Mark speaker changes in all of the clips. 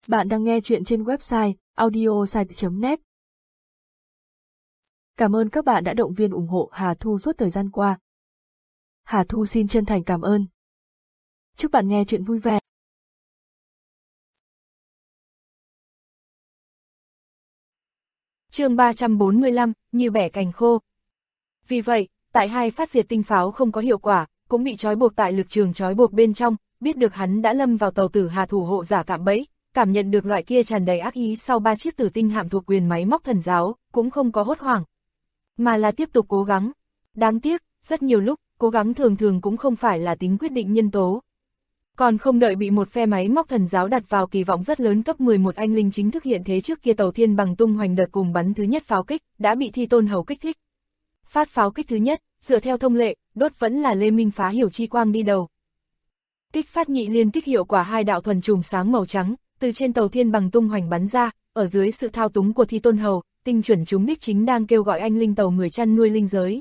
Speaker 1: Bạn đang nghe chuyện trên website audiosite.net. Cảm ơn các bạn đã động viên ủng hộ Hà Thu suốt thời gian qua. Hà Thu xin chân thành cảm ơn. Chúc bạn nghe chuyện vui vẻ.
Speaker 2: Chương 345, như bẻ cành khô. Vì vậy, tại hai phát diệt tinh pháo không có hiệu quả, cũng bị trói buộc tại lực trường trói buộc bên trong, biết được hắn đã lâm vào tàu tử Hà thủ hộ giả cạm bẫy, cảm nhận được loại kia tràn đầy ác ý sau 3 chiếc tử tinh hạm thuộc quyền máy móc thần giáo, cũng không có hốt hoảng, mà là tiếp tục cố gắng. Đáng tiếc, rất nhiều lúc, cố gắng thường thường cũng không phải là tính quyết định nhân tố. Còn không đợi bị một phe máy móc thần giáo đặt vào kỳ vọng rất lớn cấp 11 anh linh chính thức hiện thế trước kia, tàu thiên bằng tung hoành đợt cùng bắn thứ nhất pháo kích, đã bị Thi Tôn Hầu kích thích. Phát pháo kích thứ nhất, dựa theo thông lệ, đốt vẫn là Lê Minh Phá Hiểu Chi Quang đi đầu. Kích phát nhị liên kích hiệu quả hai đạo thuần chùm sáng màu trắng, từ trên tàu thiên bằng tung hoành bắn ra, ở dưới sự thao túng của Thi Tôn Hầu, tinh chuẩn trúng đích chính đang kêu gọi anh linh tàu người chăn nuôi linh giới.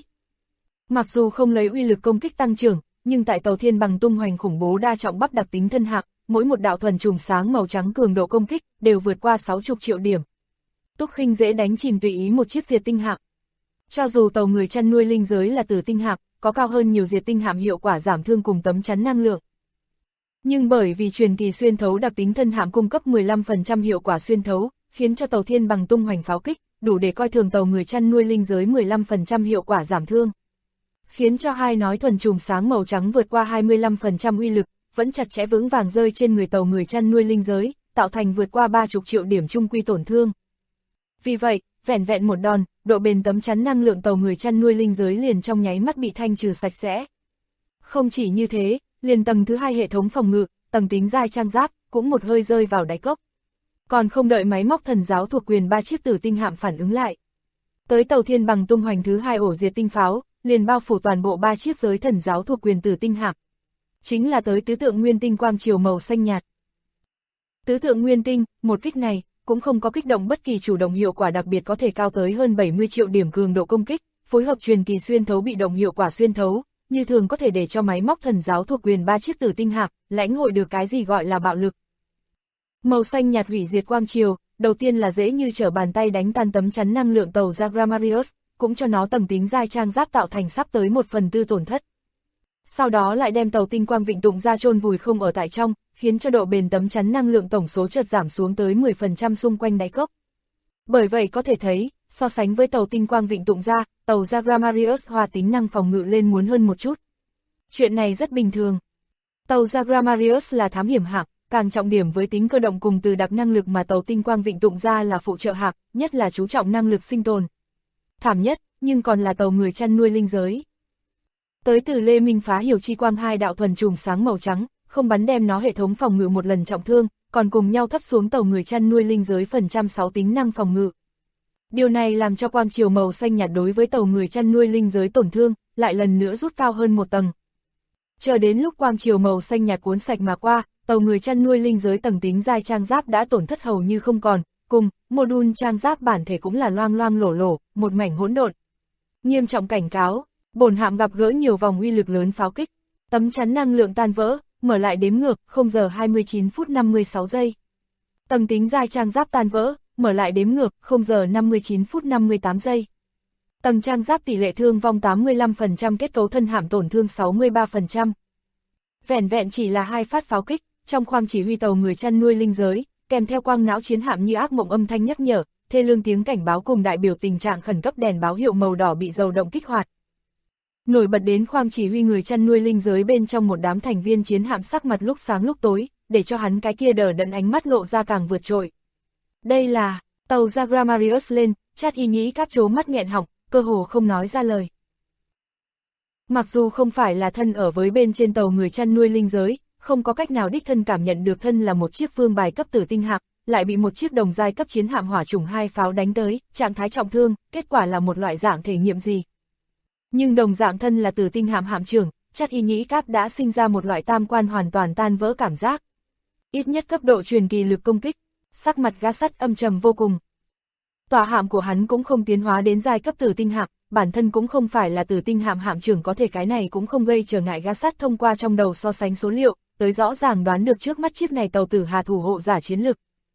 Speaker 2: Mặc dù không lấy uy lực công kích tăng trưởng, nhưng tại tàu thiên bằng tung hoành khủng bố đa trọng bắp đặc tính thân hạng, mỗi một đạo thuần chùm sáng màu trắng cường độ công kích đều vượt qua 60 triệu điểm. Túc Khinh dễ đánh chìm tùy ý một chiếc diệt tinh hạm. Cho dù tàu người chăn nuôi linh giới là tử tinh hạm, có cao hơn nhiều diệt tinh hạm hiệu quả giảm thương cùng tấm chắn năng lượng. Nhưng bởi vì truyền kỳ xuyên thấu đặc tính thân hạm cung cấp 15% hiệu quả xuyên thấu, khiến cho tàu thiên bằng tung hoành pháo kích, đủ để coi thường tàu người chăn nuôi linh giới 15% hiệu quả giảm thương. Khiến cho hai nói thuần chùm sáng màu trắng vượt qua 25% uy lực, vẫn chặt chẽ vững vàng rơi trên người tàu người chăn nuôi linh giới, tạo thành vượt qua 30 triệu điểm trung quy tổn thương. Vì vậy, vẹn vẹn một đòn, độ bền tấm chắn năng lượng tàu người chăn nuôi linh giới liền trong nháy mắt bị thanh trừ sạch sẽ. Không chỉ như thế, liền tầng thứ hai hệ thống phòng ngự, tầng tính dai trang giáp, cũng một hơi rơi vào đáy cốc. Còn không đợi máy móc thần giáo thuộc quyền 3 chiếc tử tinh hạm phản ứng lại. Tới tàu thiên bằng tung hoành thứ hai ổ diệt tinh pháo, liền bao phủ toàn bộ 3 chiếc giới thần giáo thuộc quyền tử tinh hạm. Chính là tới tứ tượng nguyên tinh quang chiều màu xanh nhạt. Tứ tượng nguyên tinh, một kích này, cũng không có kích động bất kỳ chủ động hiệu quả đặc biệt có thể cao tới hơn 70 triệu điểm cường độ công kích, phối hợp truyền kỳ xuyên thấu bị động hiệu quả xuyên thấu, như thường có thể để cho máy móc thần giáo thuộc quyền 3 chiếc tử tinh hạm, lãnh hội được cái gì gọi là bạo lực. Màu xanh nhạt hủy diệt quang chiều, đầu tiên là dễ như trở bàn tay đánh tan tấm chắn năng lượng tàu Zagramarius, cũng cho nó tầng tính dai trang giáp tạo thành sắp tới 1/4 tổn thất. Sau đó lại đem tàu tinh quang vịnh tụng ra chôn vùi không ở tại trong, khiến cho độ bền tấm chắn năng lượng tổng số chợt giảm xuống tới 10% xung quanh đáy cốc. Bởi vậy có thể thấy, so sánh với tàu tinh quang vịnh tụng ra, tàu Zagramarius hòa tính năng phòng ngự lên muốn hơn một chút. Chuyện này rất bình thường. Tàu Zagramarius là thám hiểm hạm, càng trọng điểm với tính cơ động cùng từ đặc năng lực, mà tàu tinh quang vịnh tụng ra là phụ trợ hạm, nhất là chú trọng năng lực sinh tồn. Thảm nhất, nhưng còn là tàu người chăn nuôi linh giới. Tới từ Lê Minh Phá Hiểu Chi Quang hai đạo thuần chùm sáng màu trắng, không bắn đem nó hệ thống phòng ngự một lần trọng thương, còn cùng nhau thấp xuống tàu người chăn nuôi linh giới phần trăm 6 tính năng phòng ngự. Điều này làm cho quang chiều màu xanh nhạt đối với tàu người chăn nuôi linh giới tổn thương, lại lần nữa rút cao hơn một tầng. Chờ đến lúc quang chiều màu xanh nhạt cuốn sạch mà qua, tàu người chăn nuôi linh giới tầng tính dai trang giáp đã tổn thất hầu như không còn, cùng module trang giáp bản thể cũng là loang loang lổ lổ, một mảnh hỗn độn. Nghiêm trọng cảnh cáo, bổn hạm gặp gỡ nhiều vòng uy lực lớn pháo kích, tấm chắn năng lượng tan vỡ, mở lại đếm ngược, 0 giờ 29 phút 56 giây. Tầng tính dai trang giáp tan vỡ, mở lại đếm ngược, 0 giờ 59 phút 58 giây. Tầng trang giáp tỷ lệ thương vong 85%, kết cấu thân hạm tổn thương 63%. Vẹn vẹn chỉ là hai phát pháo kích, trong khoang chỉ huy tàu người chăn nuôi linh giới, kèm theo quang não chiến hạm như ác mộng âm thanh nhắc nhở, thê lương tiếng cảnh báo cùng đại biểu tình trạng khẩn cấp đèn báo hiệu màu đỏ bị dầu động kích hoạt. Nổi bật đến khoang chỉ huy người chăn nuôi linh giới bên trong một đám thành viên chiến hạm sắc mặt lúc sáng lúc tối, để cho hắn cái kia đờ đẫn ánh mắt lộ ra càng vượt trội. Đây là, tàu Zagramarius lên, Chát Y Nhĩ Cáp trố mắt nghẹn họng, cơ hồ không nói ra lời. Mặc dù không phải là thân ở với bên trên tàu người chăn nuôi linh giới, không có cách nào đích thân cảm nhận được thân là một chiếc vương bài cấp tử tinh hạm, lại bị một chiếc đồng giai cấp chiến hạm hỏa chủng 2 pháo đánh tới, trạng thái trọng thương, kết quả là một loại dạng thể nghiệm gì. Nhưng đồng dạng thân là tử tinh hạm hạm trưởng, Chát Y Nhĩ Cáp đã sinh ra một loại tam quan hoàn toàn tan vỡ cảm giác. Ít nhất cấp độ truyền kỳ lực công kích, sắc mặt gã sắt âm trầm vô cùng. Tòa hạm của hắn cũng không tiến hóa đến giai cấp tử tinh hạm, bản thân cũng không phải là tử tinh hạm hạm trưởng, có thể cái này cũng không gây trở ngại gã sắt thông qua trong đầu so sánh số liệu, tới rõ ràng đoán được trước mắt chiếc này tàu tử Hà thủ hộ giả chiến lực.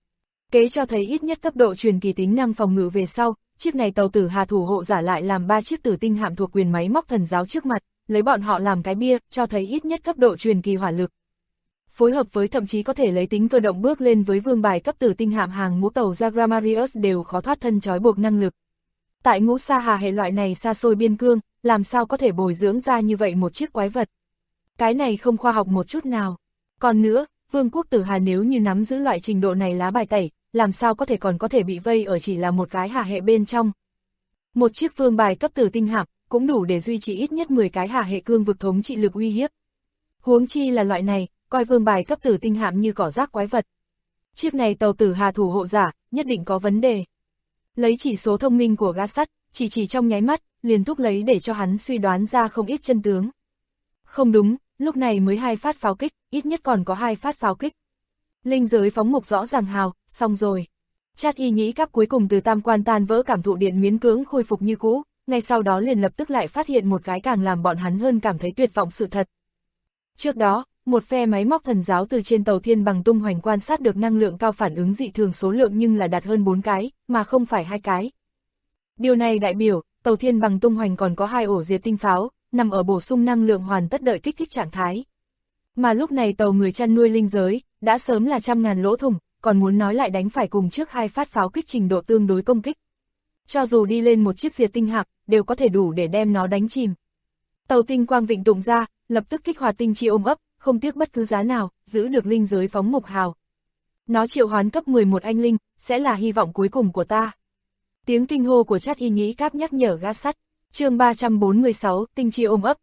Speaker 2: Kế cho thấy ít nhất cấp độ truyền kỳ tính năng phòng ngự về sau, chiếc này tàu tử hà thủ hộ giả lại làm 3 chiếc tử tinh hạm thuộc quyền máy móc thần giáo trước mặt, lấy bọn họ làm cái bia, cho thấy ít nhất cấp độ truyền kỳ hỏa lực. Phối hợp với thậm chí có thể lấy tính cơ động bước lên với vương bài cấp tử tinh hạm hàng ngũ tàu Zagramarius đều khó thoát thân trói buộc năng lực. Tại ngũ sa hà hệ loại này xa xôi biên cương, làm sao có thể bồi dưỡng ra như vậy một chiếc quái vật. Cái này không khoa học một chút nào. Còn nữa, vương quốc tử hà nếu như nắm giữ loại trình độ này lá bài tẩy, làm sao có thể còn có thể bị vây ở chỉ là một cái hà hệ bên trong. Một chiếc vương bài cấp tử tinh hạm cũng đủ để duy trì ít nhất 10 cái hà hệ cương vực thống trị lực uy hiếp. Huống chi là loại này, coi vương bài cấp tử tinh hạm như cỏ rác quái vật. Chiếc này tàu tử hà thủ hộ giả, nhất định có vấn đề. Lấy chỉ số thông minh của gã sắt, chỉ trong nháy mắt, liền thúc lấy để cho hắn suy đoán ra không ít chân tướng. Không đúng, lúc này mới 2 phát pháo kích, ít nhất còn có 2 phát pháo kích. Linh giới phóng mục rõ ràng hào, xong rồi. Chát y nhĩ cáp cuối cùng từ tam quan tan vỡ cảm thụ điện miễn cưỡng khôi phục như cũ, ngay sau đó liền lập tức lại phát hiện một cái càng làm bọn hắn hơn cảm thấy tuyệt vọng sự thật. Trước đó, một phe máy móc thần giáo từ trên tàu thiên bằng tung hoành quan sát được năng lượng cao phản ứng dị thường số lượng nhưng là đạt hơn 4 cái, mà không phải 2 cái. Điều này đại biểu, tàu thiên bằng tung hoành còn có 2 ổ diệt tinh pháo, nằm ở bổ sung năng lượng hoàn tất đợi kích thích trạng thái. Mà lúc này tàu người chăn nuôi linh giới, đã sớm là 100.000 lỗ thủng, còn muốn nói lại đánh phải cùng trước 2 phát pháo kích trình độ tương đối công kích. Cho dù đi lên một chiếc diệt tinh hạm, đều có thể đủ để đem nó đánh chìm. Tàu tinh quang vịnh tụng ra, lập tức kích hoạt tinh chi ôm ấp, không tiếc bất cứ giá nào, giữ được linh giới phóng mục hào. Nó triệu hoán cấp 11 anh linh, sẽ là hy vọng cuối cùng của ta. Tiếng kinh hô của Chát y nhĩ cáp nhắc nhở gã sắt. Chương 346, tinh chi ôm ấp.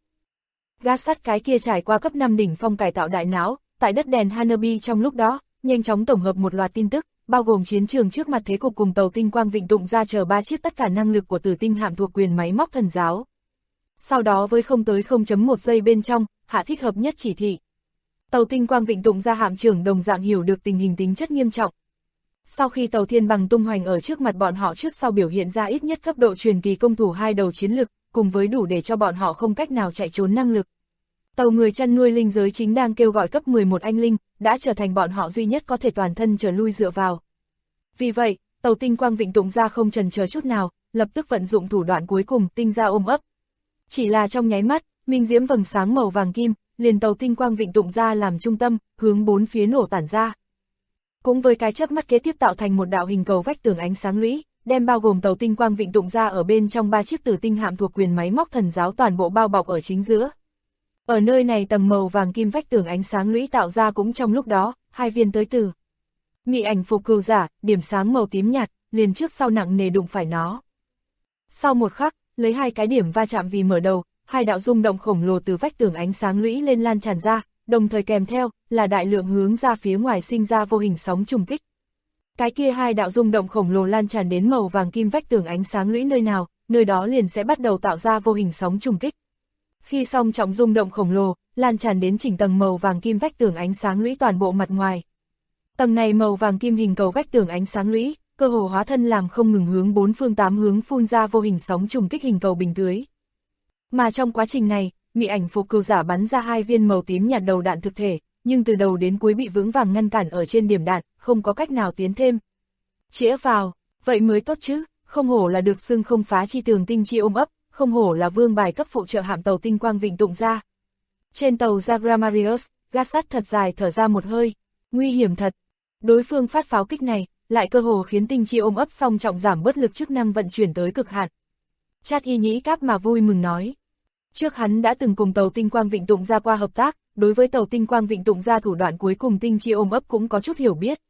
Speaker 2: Gã sắt cái kia trải qua cấp 5 đỉnh phong cải tạo đại não, tại đất đèn Hanabi trong lúc đó, nhanh chóng tổng hợp một loạt tin tức, bao gồm chiến trường trước mặt thế cục cùng tàu tinh quang vịnh tụng ra chờ 3 chiếc tất cả năng lực của tử tinh hạm thuộc quyền máy móc thần giáo. Sau đó với không tới 0.1 giây bên trong, hạ thích hợp nhất chỉ thị. Tàu tinh quang vịnh tụng ra hạm trưởng đồng dạng hiểu được tình hình tính chất nghiêm trọng. Sau khi tàu thiên bằng tung hoành ở trước mặt bọn họ trước sau biểu hiện ra ít nhất cấp độ truyền kỳ công thủ 2 đầu chiến lực, cùng với đủ để cho bọn họ không cách nào chạy trốn năng lực. Tàu người chăn nuôi linh giới chính đang kêu gọi cấp 11 anh linh, đã trở thành bọn họ duy nhất có thể toàn thân trở lui dựa vào. Vì vậy, tàu tinh quang vịnh tụng ra không chần chờ chút nào, lập tức vận dụng thủ đoạn cuối cùng tinh ra ôm ấp. Chỉ là trong nháy mắt, minh diễm vầng sáng màu vàng kim, liền tàu tinh quang vịnh tụng ra làm trung tâm, hướng 4 phía nổ tản ra. Cũng với cái chớp mắt kế tiếp tạo thành một đạo hình cầu vách tường ánh sáng lũy, đem bao gồm tàu tinh quang vịnh tụng ra ở bên trong 3 chiếc tử tinh hạm thuộc quyền máy móc thần giáo toàn bộ bao bọc ở chính giữa. Ở nơi này tầng màu vàng kim vách tường ánh sáng lũy tạo ra cũng trong lúc đó, 2 viên tới từ mị ảnh phục cừu giả, điểm sáng màu tím nhạt, liền trước sau nặng nề đụng phải nó. Sau một khắc, lấy 2 cái điểm va chạm vì mở đầu, 2 đạo rung động khổng lồ từ vách tường ánh sáng lũy lên lan tràn ra, đồng thời kèm theo là đại lượng hướng ra phía ngoài sinh ra vô hình sóng trùng kích. Cái kia 2 đạo rung động khổng lồ lan tràn đến màu vàng kim vách tường ánh sáng lũy nơi nào, nơi đó liền sẽ bắt đầu tạo ra vô hình sóng trùng kích. Khi song trọng rung động khổng lồ lan tràn đến chỉnh tầng màu vàng kim vách tường ánh sáng lũy toàn bộ mặt ngoài. Tầng này màu vàng kim hình cầu vách tường ánh sáng lũy, cơ hồ hóa thân làm không ngừng hướng 4 phương 8 hướng phun ra vô hình sóng trùng kích hình cầu bình tưới. Mà trong quá trình này, mị ảnh phục cừu giả bắn ra 2 viên màu tím nhạt đầu đạn thực thể, nhưng từ đầu đến cuối bị vững vàng ngăn cản ở trên điểm đạn, không có cách nào tiến thêm. Chĩa vào, vậy mới tốt chứ, không hổ là được xưng không phá chi tường tinh chi ôm ấp, không hổ là vương bài cấp phụ trợ hạm tàu tinh quang vịnh tụng ra. Trên tàu Zagramarius, gã sắt thật dài thở ra một hơi, nguy hiểm thật. Đối phương phát pháo kích này, lại cơ hồ khiến tinh chi ôm ấp song trọng giảm bớt lực chức năng vận chuyển tới cực hạn. Chát y nhĩ cáp mà vui mừng nói. Trước hắn đã từng cùng tàu tinh quang vịnh tụng ra qua hợp tác, đối với tàu tinh quang vịnh tụng ra thủ đoạn cuối cùng tinh chi ôm ấp cũng có chút hiểu biết.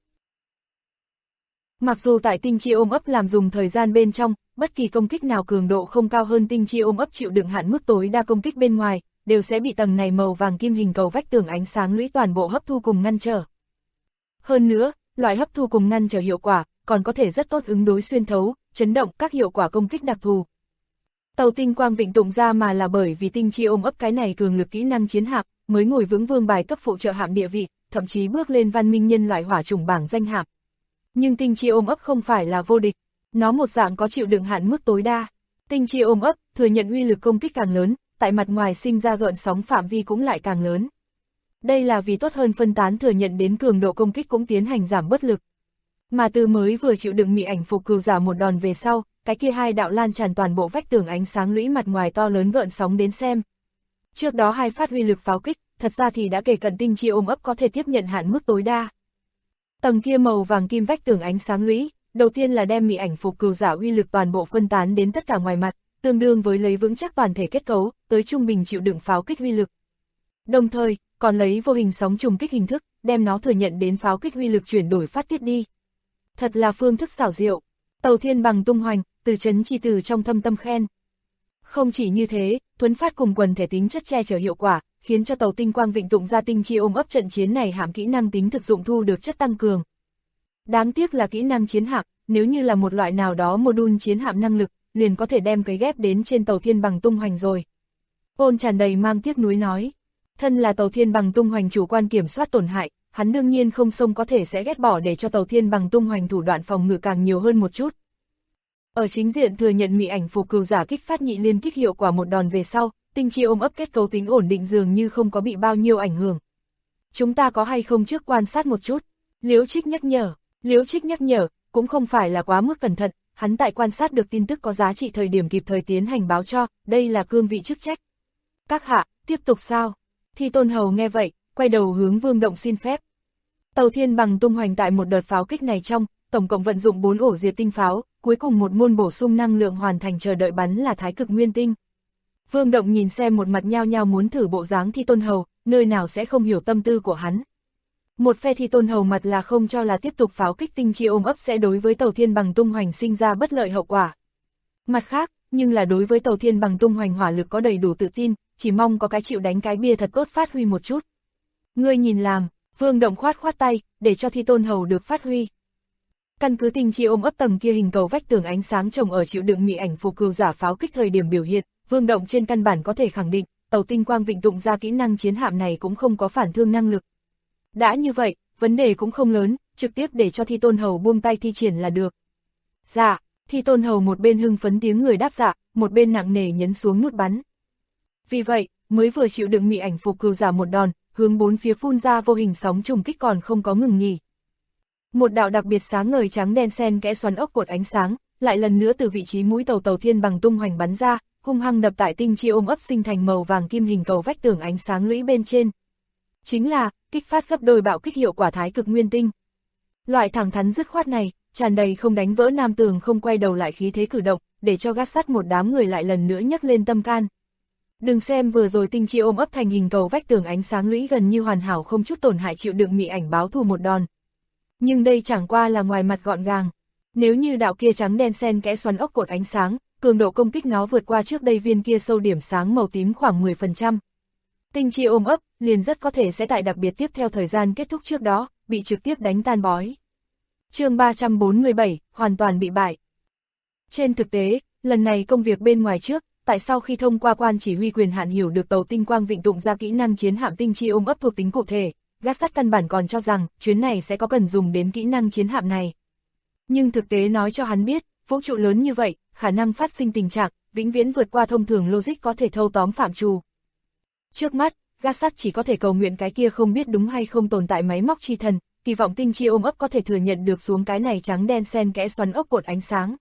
Speaker 2: Mặc dù tại tinh chi ôm ấp làm dùng thời gian bên trong, bất kỳ công kích nào cường độ không cao hơn tinh chi ôm ấp chịu đựng hạn mức tối đa công kích bên ngoài, đều sẽ bị tầng này màu vàng kim hình cầu vách tường ánh sáng lũy toàn bộ hấp thu cùng ngăn trở. Hơn nữa, loại hấp thu cùng ngăn trở hiệu quả, còn có thể rất tốt ứng đối xuyên thấu, chấn động các hiệu quả công kích đặc thù. Tàu tinh quang vịnh tụng ra mà là bởi vì tinh chi ôm ấp cái này cường lực kỹ năng chiến hạm, mới ngồi vững vương bài cấp phụ trợ hạm địa vị, thậm chí bước lên văn minh nhân loại hỏa chủng bảng danh hạm. Nhưng tinh chi ôm ấp không phải là vô địch, nó một dạng có chịu đựng hạn mức tối đa. Tinh chi ôm ấp thừa nhận uy lực công kích càng lớn, tại mặt ngoài sinh ra gợn sóng phạm vi cũng lại càng lớn. Đây là vì tốt hơn phân tán thừa nhận đến cường độ công kích cũng tiến hành giảm bớt lực. Mà từ mới vừa chịu đựng mị ảnh phục cừu giả một đòn về sau, cái kia hai đạo lan tràn toàn bộ vách tường ánh sáng lũy mặt ngoài to lớn gợn sóng đến xem. Trước đó hai phát uy lực pháo kích, thật ra thì đã kể cận tinh chi ôm ấp có thể tiếp nhận hạn mức tối đa. Tầng kia màu vàng kim vách tường ánh sáng lũy, đầu tiên là đem mị ảnh phục cừu giả uy lực toàn bộ phân tán đến tất cả ngoài mặt, tương đương với lấy vững chắc toàn thể kết cấu, tới trung bình chịu đựng pháo kích uy lực. Đồng thời, còn lấy vô hình sóng trùng kích hình thức, đem nó thừa nhận đến pháo kích uy lực chuyển đổi phát tiết đi. Thật là phương thức xảo diệu. Tàu Thiên Bằng tung hoành, Từ Chấn Chi từ trong thâm tâm khen. Không chỉ như thế, thuấn phát cùng quần thể tính chất che chở hiệu quả, khiến cho tàu Tinh Quang Vịnh Tụng ra tinh chi ôm ấp trận chiến này hàm kỹ năng tính thực dụng thu được chất tăng cường. Đáng tiếc là kỹ năng chiến hạm, nếu như là một loại nào đó module chiến hạm năng lực, liền có thể đem cấy ghép đến trên tàu Thiên Bằng tung hoành rồi. Ôn tràn đầy mang tiếc nuối nói, thân là tàu Thiên Bằng tung hoành chủ quan kiểm soát tổn hại, hắn đương nhiên không xông có thể sẽ ghét bỏ để cho tàu Thiên Bằng tung hoành thủ đoạn phòng ngự càng nhiều hơn một chút. Ở chính diện thừa nhận mị ảnh phục cừu giả kích phát nhị liên kích hiệu quả một đòn về sau, tinh chi ôm ấp kết cấu tính ổn định dường như không có bị bao nhiêu ảnh hưởng. Chúng ta có hay không trước quan sát một chút? Liễu Trích nhắc nhở, cũng không phải là quá mức cẩn thận, hắn tại quan sát được tin tức có giá trị thời điểm kịp thời tiến hành báo cho, đây là cương vị chức trách. Các hạ, tiếp tục sao? Thi Tôn Hầu nghe vậy, quay đầu hướng Vương Động xin phép. Tàu Thiên Bằng tung hoành tại một đợt pháo kích này trong, tổng cộng vận dụng 4 ổ diệt tinh pháo, cuối cùng một môn bổ sung năng lượng hoàn thành chờ đợi bắn là Thái Cực Nguyên Tinh. Vương Động nhìn xem một mặt nhao nhao muốn thử bộ dáng Thi Tôn Hầu, nơi nào sẽ không hiểu tâm tư của hắn. Một phe Thi Tôn Hầu mặt là không cho là tiếp tục pháo kích tinh chi ôm ấp sẽ đối với tàu Thiên Bằng tung hoành sinh ra bất lợi hậu quả. Mặt khác, nhưng là đối với tàu Thiên Bằng tung hoành hỏa lực có đầy đủ tự tin, chỉ mong có cái chịu đánh cái bia thật tốt phát huy một chút. Ngươi nhìn làm, Vương Động khoát khoát tay, để cho Thi Tôn Hầu được phát huy. Căn cứ tinh chi ôm ấp tầng kia hình cầu vách tường ánh sáng trồng ở chịu đựng mị ảnh phục cừu giả pháo kích thời điểm biểu hiện, Vương Động trên căn bản có thể khẳng định, tàu Tinh Quang Vịnh Tụng ra kỹ năng chiến hạm này cũng không có phản thương năng lực. Đã như vậy, vấn đề cũng không lớn, trực tiếp để cho Thi Tôn Hầu buông tay thi triển là được. Dạ, Thi Tôn Hầu một bên hưng phấn tiếng người đáp dạ, một bên nặng nề nhấn xuống nút bắn. Vì vậy, mới vừa chịu đựng mị ảnh phục cừu giả một đòn, hướng bốn phía phun ra vô hình sóng trùng kích còn không có ngừng nghỉ. Một đạo đặc biệt sáng ngời trắng đen xen kẽ xoắn ốc cột ánh sáng, lại lần nữa từ vị trí mũi tàu Thiên Bằng tung hoành bắn ra, hung hăng đập tại tinh chi ôm ấp sinh thành màu vàng kim hình cầu vách tường ánh sáng lũy bên trên. Chính là, kích phát gấp đôi bạo kích hiệu quả Thái Cực Nguyên Tinh. Loại thẳng thắn dứt khoát này, tràn đầy không đánh vỡ nam tường không quay đầu lại khí thế cử động, để cho gác sắt một đám người lại lần nữa nhấc lên tâm can. Đừng xem vừa rồi tinh chi ôm ấp thành hình cầu vách tường ánh sáng lũy gần như hoàn hảo không chút tổn hại chịu đựng mị ảnh báo thù một đòn. Nhưng đây chẳng qua là ngoài mặt gọn gàng. Nếu như đạo kia trắng đen xen kẽ xoắn ốc cột ánh sáng, cường độ công kích nó vượt qua trước đây viên kia sâu điểm sáng màu tím khoảng 10%. Tinh chi ôm ấp, liền rất có thể sẽ tại đặc biệt tiếp theo thời gian kết thúc trước đó, bị trực tiếp đánh tan bói. Chương 347, hoàn toàn bị bại. Trên thực tế, lần này công việc bên ngoài trước, tại sau khi thông qua quan chỉ huy quyền hạn hiểu được tàu Tinh Quang Vịnh Tụng ra kỹ năng chiến hạm tinh chi ôm ấp thuộc tính cụ thể, gác sắt căn bản còn cho rằng chuyến này sẽ có cần dùng đến kỹ năng chiến hạm này. Nhưng thực tế nói cho hắn biết, vũ trụ lớn như vậy, khả năng phát sinh tình trạng, vĩnh viễn vượt qua thông thường logic có thể thâu tóm phạm trù. Trước mắt, gác sắt chỉ có thể cầu nguyện cái kia không biết đúng hay không tồn tại máy móc chi thần, kỳ vọng tinh chi ôm ấp có thể thừa nhận được xuống cái này trắng đen xen kẽ xoắn ốc cột ánh sáng.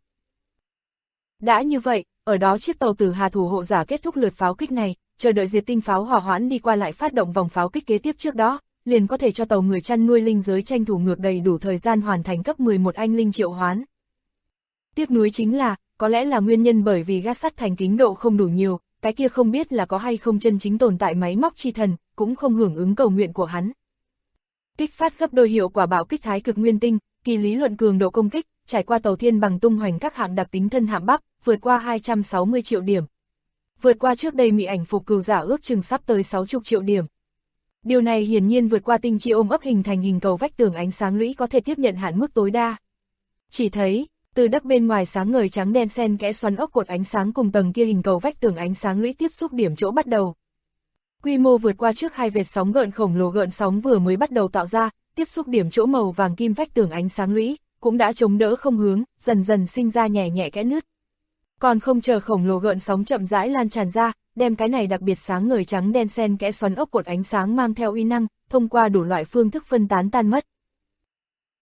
Speaker 2: Đã như vậy, ở đó chiếc tàu Tử Hà thủ hộ giả kết thúc lượt pháo kích này, chờ đợi diệt tinh pháo hỏa hoãn đi qua lại phát động vòng pháo kích kế tiếp trước đó, liền có thể cho tàu người chăn nuôi linh giới tranh thủ ngược đầy đủ thời gian hoàn thành cấp 11 anh linh triệu hoán. Tiếc nuối chính là, có lẽ là nguyên nhân bởi vì gác sắt thành kính độ không đủ nhiều, cái kia không biết là có hay không chân chính tồn tại máy móc chi thần, cũng không hưởng ứng cầu nguyện của hắn. Kích phát gấp đôi hiệu quả bạo kích Thái Cực Nguyên Tinh, kỳ lý luận cường độ công kích, trải qua tàu Thiên Bằng tung hoành các hạng đặc tính thân hạm bắp, vượt qua 260 triệu điểm. Vượt qua trước đây mị ảnh phục cừu giả ước chừng sắp tới 60 triệu điểm. Điều này hiển nhiên vượt qua tinh chi ôm ấp hình thành hình cầu vách tường ánh sáng lũy có thể tiếp nhận hạn mức tối đa. Chỉ thấy, từ đất bên ngoài sáng ngời trắng đen xen kẽ xoắn ốc cột ánh sáng cùng tầng kia hình cầu vách tường ánh sáng lũy tiếp xúc điểm chỗ bắt đầu. Quy mô vượt qua trước hai vệt sóng gợn khổng lồ gợn sóng vừa mới bắt đầu tạo ra, tiếp xúc điểm chỗ màu vàng kim vách tường ánh sáng lũy, cũng đã chống đỡ không hướng, dần dần sinh ra nhẹ nhẹ kẽ nứt. Còn không chờ khổng lồ gợn sóng chậm rãi lan tràn ra, đem cái này đặc biệt sáng ngời trắng đen xen kẽ xoắn ốc cột ánh sáng mang theo uy năng, thông qua đủ loại phương thức phân tán tan mất.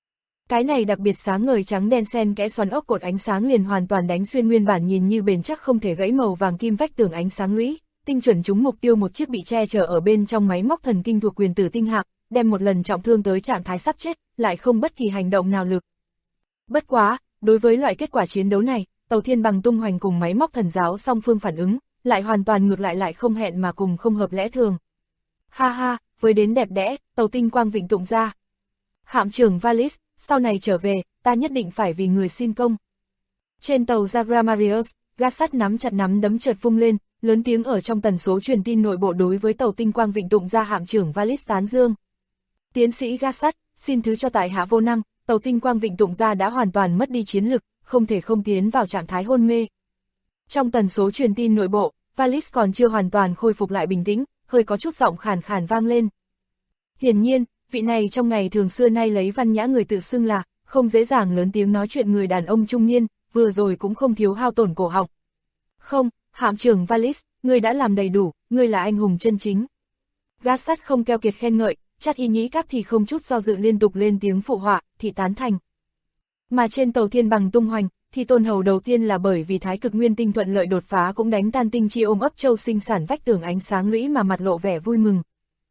Speaker 2: Cái này đặc biệt sáng ngời trắng đen xen kẽ xoắn ốc cột ánh sáng liền hoàn toàn đánh xuyên nguyên bản nhìn như bền chắc không thể gãy màu vàng kim vách tường ánh sáng lũy, tinh chuẩn trúng mục tiêu một chiếc bị che chở ở bên trong máy móc thần kinh thuộc quyền tử tinh hạm, đem một lần trọng thương tới trạng thái sắp chết, lại không bất kỳ hành động nào lực. Bất quá, đối với loại kết quả chiến đấu này, tàu Thiên Bằng tung hoành cùng máy móc thần giáo song phương phản ứng, lại hoàn toàn ngược lại không hẹn mà cùng không hợp lẽ thường. Ha ha, với đến đẹp đẽ, tàu tinh quang vịnh tụng ra. Hạm trưởng Valis, sau này trở về, ta nhất định phải vì người xin công. Trên tàu Zagramarius, Gassat nắm chặt nắm đấm chợt vung lên, lớn tiếng ở trong tần số truyền tin nội bộ đối với tàu tinh quang vịnh tụng ra hạm trưởng Valis tán dương. Tiến sĩ Gassat, xin thứ cho tại hạ vô năng, tàu tinh quang vịnh tụng ra đã hoàn toàn mất đi chiến lực, không thể không tiến vào trạng thái hôn mê. Trong tần số truyền tin nội bộ, Valis còn chưa hoàn toàn khôi phục lại bình tĩnh, hơi có chút giọng khàn khàn vang lên. Hiển nhiên, vị này trong ngày thường xưa nay lấy văn nhã người tự xưng là, không dễ dàng lớn tiếng nói chuyện người đàn ông trung niên, vừa rồi cũng không thiếu hao tổn cổ họng. Không, hạm trưởng Valis, ngươi đã làm đầy đủ, ngươi là anh hùng chân chính. Gassat không keo kiệt khen ngợi, Chát Y Nhĩ Cáp thì không chút do dự liên tục lên tiếng phụ họa, thị tán thành. Mà trên tàu Thiên Bằng tung hoành, thì Tôn Hầu đầu tiên là bởi vì Thái Cực Nguyên Tinh thuận lợi đột phá cũng đánh tan tinh chi ôm ấp châu sinh sản vách tường ánh sáng lũy mà mặt lộ vẻ vui mừng.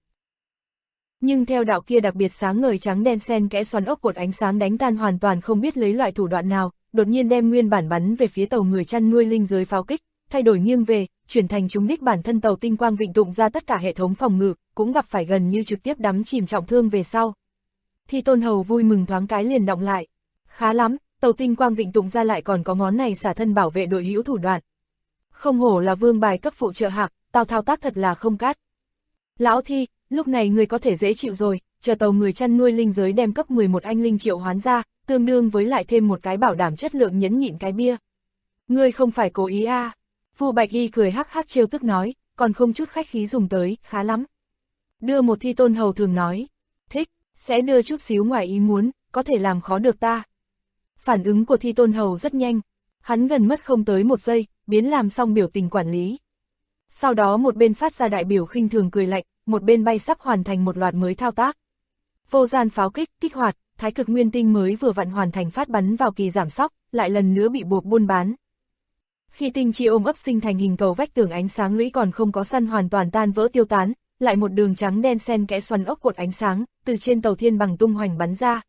Speaker 2: Nhưng theo đạo kia đặc biệt sáng ngời trắng đen xen kẽ xoắn ốc cột ánh sáng đánh tan hoàn toàn không biết lấy loại thủ đoạn nào, đột nhiên đem nguyên bản bắn về phía tàu người chăn nuôi linh giới pháo kích, thay đổi nghiêng về, chuyển thành trúng đích bản thân tàu tinh quang vịnh tụng ra tất cả hệ thống phòng ngự, cũng gặp phải gần như trực tiếp đắm chìm trọng thương về sau. Thì Tôn Hầu vui mừng thoáng cái liền động lại. Khá lắm, tàu tinh quang vịnh tụng ra lại còn có ngón này xả thân bảo vệ đội hữu thủ đoạn. Không hổ là vương bài cấp phụ trợ hạng, tao thao tác thật là không cát. Lão Thi, lúc này người có thể dễ chịu rồi, chờ tàu người chăn nuôi linh giới đem cấp 11 anh linh triệu hoán ra, tương đương với lại thêm một cái bảo đảm chất lượng nhẫn nhịn cái bia. Ngươi không phải cố ý à? Vu Bạch Y cười hắc hắc trêu tức nói, còn không chút khách khí dùng tới, khá lắm. Đưa một thi Tôn Hầu thường nói, thích, sẽ đưa chút xíu ngoài ý muốn, có thể làm khó được ta. Phản ứng của thi Tôn Hầu rất nhanh, hắn gần mất không tới một giây, biến làm xong biểu tình quản lý. Sau đó một bên phát ra đại biểu khinh thường cười lạnh, một bên bay sắp hoàn thành một loạt mới thao tác. Vô gian pháo kích, kích hoạt, Thái Cực Nguyên Tinh mới vừa vặn hoàn thành phát bắn vào kỳ giảm sóc, lại lần nữa bị buộc buôn bán. Khi tinh chi ôm ấp sinh thành hình cầu vách tường ánh sáng lũy còn không có săn hoàn toàn tan vỡ tiêu tán, lại một đường trắng đen xen kẽ xoắn ốc cột ánh sáng, từ trên tàu Thiên Bằng tung hoành bắn ra.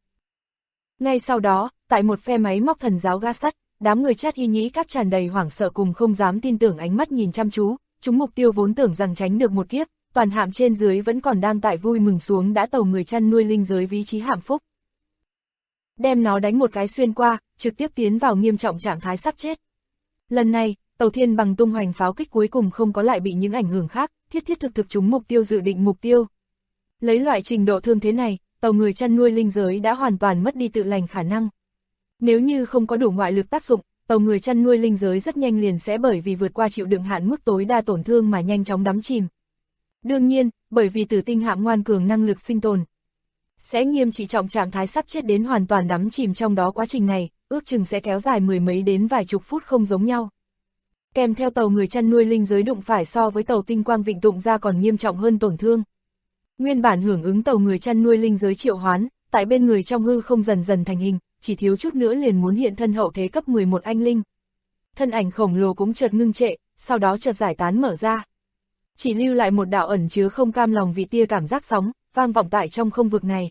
Speaker 2: Ngay sau đó, tại một phe máy móc thần giáo Gassat, đám người Chát Y Nhĩ Cáp tràn đầy hoảng sợ cùng không dám tin tưởng ánh mắt nhìn chăm chú, chúng mục tiêu vốn tưởng rằng tránh được một kiếp, toàn hạm trên dưới vẫn còn đang tại vui mừng xuống đã tàu người chăn nuôi linh giới ví chí hạm phúc. Đem nó đánh một cái xuyên qua, trực tiếp tiến vào nghiêm trọng trạng thái sắp chết. Lần này, tàu Thiên Bằng tung hoành pháo kích cuối cùng không có lại bị những ảnh hưởng khác, thiết thực trúng mục tiêu dự định mục tiêu. Lấy loại trình độ thương thế này, tàu người chăn nuôi linh giới đã hoàn toàn mất đi tự lành khả năng. Nếu như không có đủ ngoại lực tác dụng, tàu người chăn nuôi linh giới rất nhanh liền sẽ bởi vì vượt qua chịu đựng hạn mức tối đa tổn thương mà nhanh chóng đắm chìm. Đương nhiên, bởi vì tử tinh hạm ngoan cường năng lực sinh tồn, sẽ nghiêm trị trọng trạng thái sắp chết đến hoàn toàn đắm chìm trong đó quá trình này, ước chừng sẽ kéo dài mười mấy đến vài chục phút không giống nhau. Kèm theo tàu người chăn nuôi linh giới đụng phải so với tàu tinh quang vịnh tụng ra còn nghiêm trọng hơn tổn thương. Nguyên bản hưởng ứng tàu người chăn nuôi linh giới triệu hoán, tại bên người trong hư không dần dần thành hình, chỉ thiếu chút nữa liền muốn hiện thân hậu thế cấp 11 anh linh. Thân ảnh khổng lồ cũng chợt ngưng trệ, sau đó chợt giải tán mở ra. Chỉ lưu lại một đạo ẩn chứa không cam lòng vì tia cảm giác sóng, vang vọng tại trong không vực này.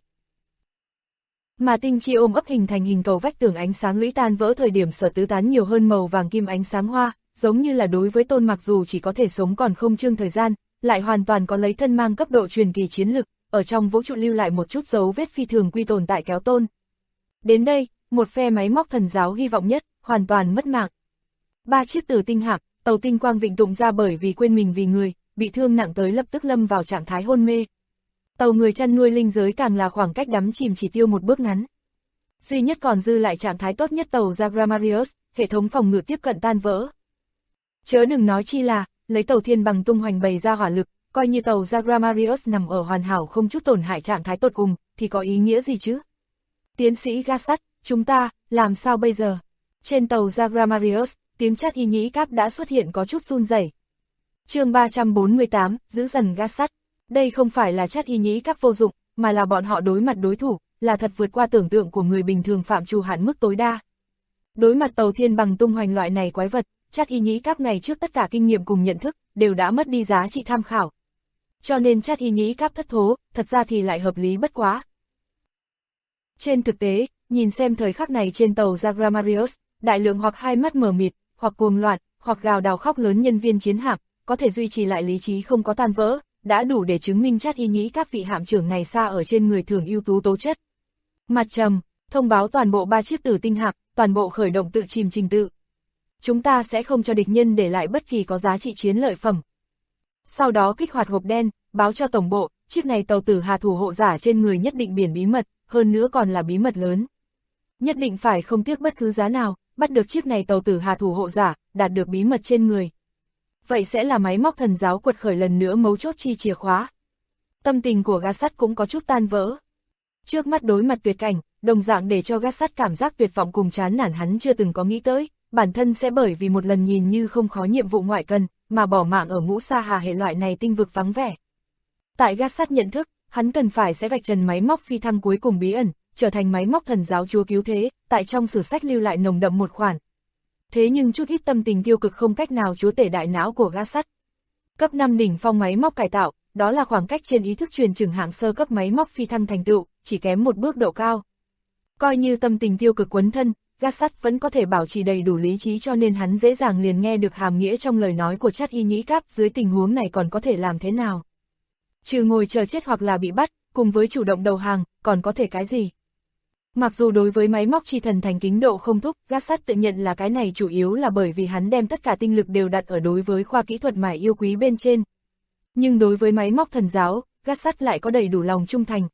Speaker 2: Mà tinh chi ôm ấp hình thành hình cầu vách tường ánh sáng lũy tan vỡ thời điểm sở tứ tán nhiều hơn màu vàng kim ánh sáng hoa, giống như là đối với Tôn mặc dù chỉ có thể sống còn không chương thời gian, lại hoàn toàn có lấy thân mang cấp độ truyền kỳ chiến lực, ở trong vũ trụ lưu lại một chút dấu vết phi thường quy tồn tại kéo Tôn. Đến đây, một phe máy móc thần giáo hy vọng nhất, hoàn toàn mất mạng. 3 chiếc tử tinh hạm, tàu tinh quang vịnh tụng ra bởi vì quên mình vì người, bị thương nặng tới lập tức lâm vào trạng thái hôn mê. Tàu người chăn nuôi linh giới càng là khoảng cách đắm chìm chỉ tiêu một bước ngắn. Duy nhất còn dư lại trạng thái tốt nhất tàu Zagramarius, hệ thống phòng ngự tiếp cận tan vỡ. Chớ đừng nói chi là, lấy tàu Thiên Bằng tung hoành bày ra hỏa lực, coi như tàu Zagramarius nằm ở hoàn hảo không chút tổn hại trạng thái tột cùng, thì có ý nghĩa gì chứ? Tiến sĩ Gassat, chúng ta, làm sao bây giờ? Trên tàu Zagramarius, tiếng Chát Y Nhĩ Cáp đã xuất hiện có chút run rẩy. Chương 348, giữ dần Gassat. Đây không phải là Chát Y Nhĩ Cáp vô dụng, mà là bọn họ đối mặt đối thủ, là thật vượt qua tưởng tượng của người bình thường phạm trù hạn mức tối đa. Đối mặt tàu thiên bằng tung hoành loại này quái vật, Trác Y Nhĩ Cáp ngày trước tất cả kinh nghiệm cùng nhận thức, đều đã mất đi giá trị tham khảo. Cho nên Trác Y Nhĩ Cáp thất thố, thật ra thì lại hợp lý bất quá. Trên thực tế, nhìn xem thời khắc này trên tàu Zagrammarius, đại lượng hoặc hai mắt mờ mịt, hoặc cuồng loạn, hoặc gào đào khóc lớn nhân viên chiến hạm, có thể duy trì lại lý trí không có tan vỡ, đã đủ để chứng minh Trác Y Nhĩ Cáp vị hạm trưởng này xa ở trên người thường ưu tú tố chất. Mặt trầm, thông báo toàn bộ 3 chiếc tử tinh hạm, toàn bộ khởi động tự chìm trình tự. Chúng ta sẽ không cho địch nhân để lại bất kỳ có giá trị chiến lợi phẩm. Sau đó kích hoạt hộp đen, báo cho tổng bộ, chiếc này tàu tử hà thủ hộ giả trên người nhất định biển bí mật, hơn nữa còn là bí mật lớn. Nhất định phải không tiếc bất cứ giá nào, bắt được chiếc này tàu tử hà thủ hộ giả, đạt được bí mật trên người. Vậy sẽ là máy móc thần giáo quật khởi lần nữa mấu chốt chi chìa khóa. Tâm tình của gã sắt cũng có chút tan vỡ. Trước mắt đối mặt tuyệt cảnh, đồng dạng để cho gã sắt cảm giác tuyệt vọng cùng chán nản hắn chưa từng có nghĩ tới, bản thân sẽ bởi vì một lần nhìn như không khó nhiệm vụ ngoại cần, mà bỏ mạng ở ngũ sa hà hệ loại này tinh vực vắng vẻ. Tại gã sắt nhận thức, hắn cần phải sẽ vạch trần máy móc phi thăng cuối cùng bí ẩn, trở thành máy móc thần giáo chúa cứu thế, tại trong sử sách lưu lại nồng đậm một khoản. Thế nhưng chút ít tâm tình tiêu cực không cách nào chúa tể đại não của gã sắt. Cấp 5 đỉnh phong máy móc cải tạo, đó là khoảng cách trên ý thức truyền chừng hạng sơ cấp máy móc phi thăng thành tựu, chỉ kém một bước độ cao. Coi như tâm tình tiêu cực quấn thân, gã sắt vẫn có thể bảo trì đầy đủ lý trí, cho nên hắn dễ dàng liền nghe được hàm nghĩa trong lời nói của Trác Y Nhĩ Cáp. Dưới tình huống này còn có thể làm thế nào? Trừ ngồi chờ chết hoặc là bị bắt, cùng với chủ động đầu hàng, còn có thể cái gì? Mặc dù đối với máy móc chi thần thành kính độ không thúc, gã sắt tự nhận là cái này chủ yếu là bởi vì hắn đem tất cả tinh lực đều đặt ở đối với khoa kỹ thuật mài yêu quý bên trên. Nhưng đối với máy móc thần giáo, gã sắt lại có đầy đủ lòng trung thành.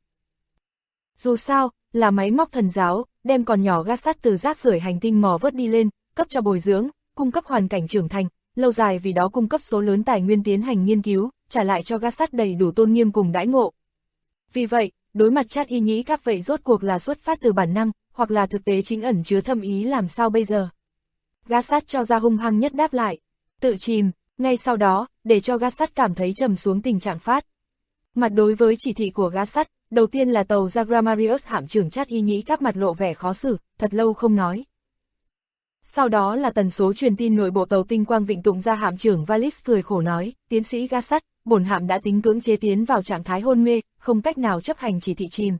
Speaker 2: Dù sao, là máy móc thần giáo, đem còn nhỏ gã sắt từ rác rưởi hành tinh mò vớt đi lên, cấp cho bồi dưỡng, cung cấp hoàn cảnh trưởng thành, lâu dài vì đó cung cấp số lớn tài nguyên tiến hành nghiên cứu, trả lại cho gã sắt đầy đủ tôn nghiêm cùng đãi ngộ. Vì vậy, đối mặt Trác Y Nhĩ Cáp vậy rốt cuộc là xuất phát từ bản năng, hoặc là thực tế chính ẩn chứa thâm ý làm sao bây giờ? Gã sắt cho ra hung hăng nhất đáp lại, tự chìm, ngay sau đó, để cho gã sắt cảm thấy trầm xuống tình trạng phát. Mặt đối với chỉ thị của gã sắt, đầu tiên là tàu Zagrammarius hạm trưởng Trác Y Nhĩ Cáp mặt lộ vẻ khó xử, thật lâu không nói. Sau đó là tần số truyền tin nội bộ tàu Tinh Quang Vịnh Tụng ra hạm trưởng Valis cười khổ nói, tiến sĩ gã sắt, bổn hạm đã tính cưỡng chế tiến vào trạng thái hôn mê, không cách nào chấp hành chỉ thị chìm.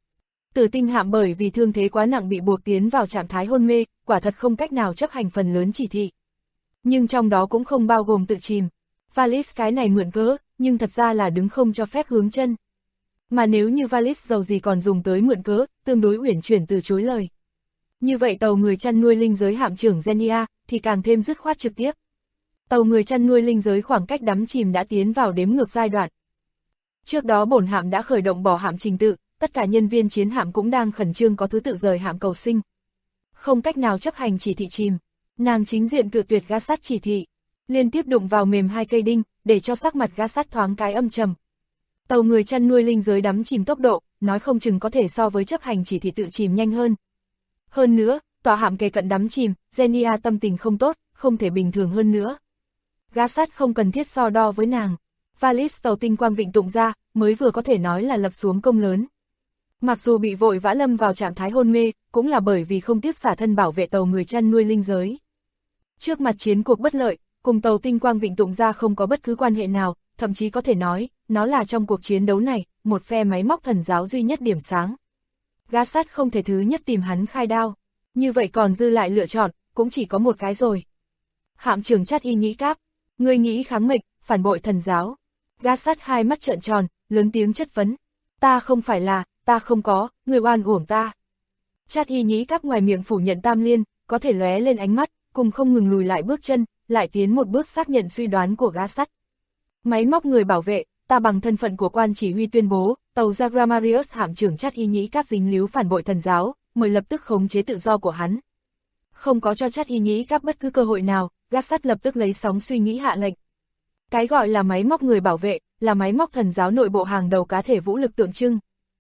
Speaker 2: Tử tinh hạm bởi vì thương thế quá nặng bị buộc tiến vào trạng thái hôn mê, quả thật không cách nào chấp hành phần lớn chỉ thị. Nhưng trong đó cũng không bao gồm tự chìm. Valis cái này mượn cớ, nhưng thật ra là đứng không cho phép hướng chân. Mà nếu như Valis dầu gì còn dùng tới mượn cớ, tương đối uyển chuyển từ chối lời. Như vậy tàu người chăn nuôi linh giới hạm trưởng Zenia thì càng thêm dứt khoát trực tiếp. Tàu người chăn nuôi linh giới khoảng cách đắm chìm đã tiến vào đếm ngược giai đoạn. Trước đó bổn hạm đã khởi động bỏ hạm trình tự, tất cả nhân viên chiến hạm cũng đang khẩn trương có thứ tự rời hạm cầu sinh. Không cách nào chấp hành chỉ thị chìm, nàng chính diện cự tuyệt gã sắt chỉ thị, liên tiếp đụng vào mềm 2 cây đinh, để cho sắc mặt gã sắt thoáng cái âm trầm. Tàu người chăn nuôi linh giới đắm chìm tốc độ, nói không chừng có thể so với chấp hành chỉ thị tự chìm nhanh hơn. Hơn nữa, tòa hạm kề cận đắm chìm, Zenia tâm tình không tốt, không thể bình thường hơn nữa. Gã sắt không cần thiết so đo với nàng. Valis tàu Tinh Quang Vịnh Tụng ra, mới vừa có thể nói là lập xuống công lớn. Mặc dù bị vội vã lâm vào trạng thái hôn mê, cũng là bởi vì không tiếc xả thân bảo vệ tàu người chăn nuôi linh giới. Trước mặt chiến cuộc bất lợi, cùng tàu Tinh Quang Vịnh Tụng ra không có bất cứ quan hệ nào, thậm chí có thể nói, nó là trong cuộc chiến đấu này, một phe máy móc thần giáo duy nhất điểm sáng. Gã sắt không thể thứ nhất tìm hắn khai đao, như vậy còn dư lại lựa chọn, cũng chỉ có một cái rồi. Hạm trưởng Trác Y Nhĩ Cáp, ngươi nghĩ kháng mệnh, phản bội thần giáo. Gã sắt hai mắt trợn tròn, lớn tiếng chất vấn. Ta không phải là, ta không có, ngươi oan uổng ta. Trác Y Nhĩ Cáp ngoài miệng phủ nhận tam liên, có thể lóe lên ánh mắt, cùng không ngừng lùi lại bước chân, lại tiến một bước xác nhận suy đoán của gã sắt. Máy móc người bảo vệ, ta bằng thân phận của quan chỉ huy tuyên bố, tàu Zagrammarius hạm trưởng Trác Y Nhĩ Cáp dính líu phản bội thần giáo, mời lập tức khống chế tự do của hắn. Không có cho Trác Y Nhĩ Cáp bất cứ cơ hội nào, gã sắt lập tức lấy sóng suy nghĩ hạ lệnh. Cái gọi là máy móc người bảo vệ, là máy móc thần giáo nội bộ hàng đầu cá thể vũ lực tượng trưng.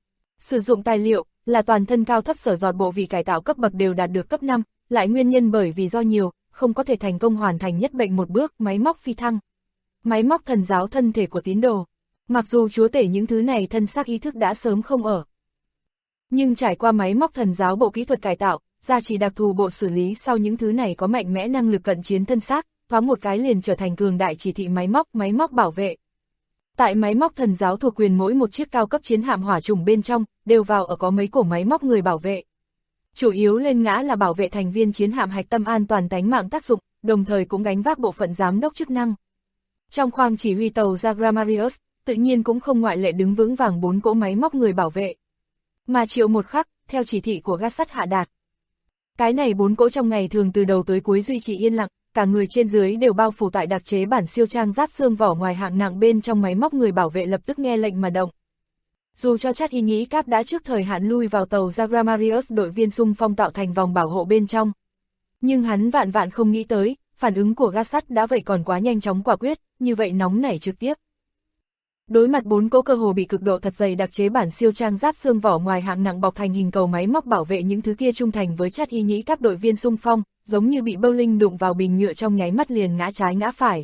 Speaker 2: Sử dụng tài liệu, là toàn thân cao thấp sở dọt bộ vị cải tạo cấp bậc đều đạt được cấp 5, lại nguyên nhân bởi vì do nhiều, không có thể thành công hoàn thành nhất bệnh một bước máy móc phi thăng. Máy móc thần giáo thân thể của tín đồ. Mặc dù chúa tể những thứ này thân xác ý thức đã sớm không ở. Nhưng trải qua máy móc thần giáo bộ kỹ thuật cải tạo, gia trì đặc thù bộ xử lý sau những thứ này có mạnh mẽ năng lực cận chiến thân xác, thoáng một cái liền trở thành cường đại chỉ thị máy móc bảo vệ. Tại máy móc thần giáo thuộc quyền mỗi một chiếc cao cấp chiến hạm hỏa trùng bên trong, đều vào ở có mấy cổ máy móc người bảo vệ. Chủ yếu lên ngã là bảo vệ thành viên chiến hạm hạch tâm an toàn tánh mạng tác dụng, đồng thời cũng gánh vác bộ phận giám đốc chức năng. Trong khoang chỉ huy tàu Zagramarius, tự nhiên cũng không ngoại lệ đứng vững vàng 4 cỗ máy móc người bảo vệ. Mà chiều một khắc, theo chỉ thị của gác sắt hạ đạt. Cái này 4 cỗ trong ngày thường từ đầu tới cuối duy trì yên lặng, cả người trên dưới đều bao phủ tại đặc chế bản siêu trang giáp xương vỏ ngoài hạng nặng bên trong máy móc người bảo vệ lập tức nghe lệnh mà động. Dù cho Chad Y Nhĩ Cáp đã trước thời hạn lui vào tàu Zagramarius đội viên xung phong tạo thành vòng bảo hộ bên trong. Nhưng hắn vạn vạn không nghĩ tới, phản ứng của gác sắt đã vậy còn quá nhanh chóng quả quyết, như vậy nóng nảy trực tiếp. Đối mặt 4 cỗ cơ hồ bị cực độ thật dày đặc chế bản siêu trang giáp xương vỏ ngoài hạng nặng bọc thành hình cầu máy móc bảo vệ những thứ kia trung thành với Chad Y Nhĩ Cáp đội viên xung phong, giống như bị bowling đụng vào bình nhựa trong nháy mắt liền ngã trái ngã phải.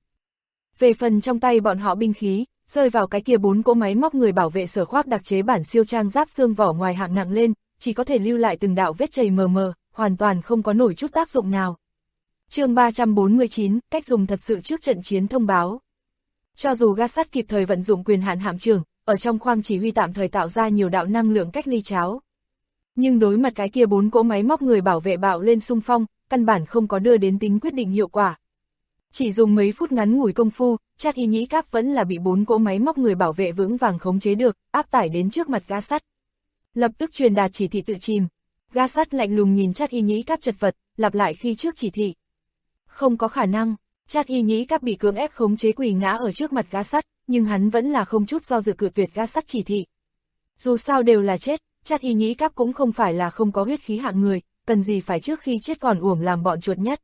Speaker 2: Về phần trong tay bọn họ binh khí, rơi vào cái kia 4 cỗ máy móc người bảo vệ sở khoác đặc chế bản siêu trang giáp xương vỏ ngoài hạng nặng lên, chỉ có thể lưu lại từng đạo vết chày mờ mờ, hoàn toàn không có nổi chút tác dụng nào. Chương 349, cách dùng thật sự trước trận chiến thông báo. Cho dù gác sắt kịp thời vận dụng quyền hạn hạm trưởng, ở trong khoang chỉ huy tạm thời tạo ra nhiều đạo năng lượng cách ly cháo. Nhưng đối mặt cái kia 4 cỗ máy móc người bảo vệ bạo lên xung phong, căn bản không có đưa đến tính quyết định hiệu quả. Chỉ dùng mấy phút ngắn ngủi công phu, Chad Y Nhĩ Cáp vẫn là bị 4 cỗ máy móc người bảo vệ vững vàng khống chế được, áp tải đến trước mặt gác sắt. Lập tức truyền đạt chỉ thị tự chìm. Gác sắt lạnh lùng nhìn Chad Y Nhĩ Cáp chật vật, lặp lại khi trước chỉ thị. Không có khả năng, Chad Y Nhĩ Cáp bị cưỡng ép khống chế quỳ ngã ở trước mặt gác sắt, nhưng hắn vẫn là không chút do dự cự tuyệt gác sắt chỉ thị. Dù sao đều là chết, Chad Y Nhĩ Cáp cũng không phải là không có huyết khí hạng người, cần gì phải trước khi chết còn uổng làm bọn chuột nhắt.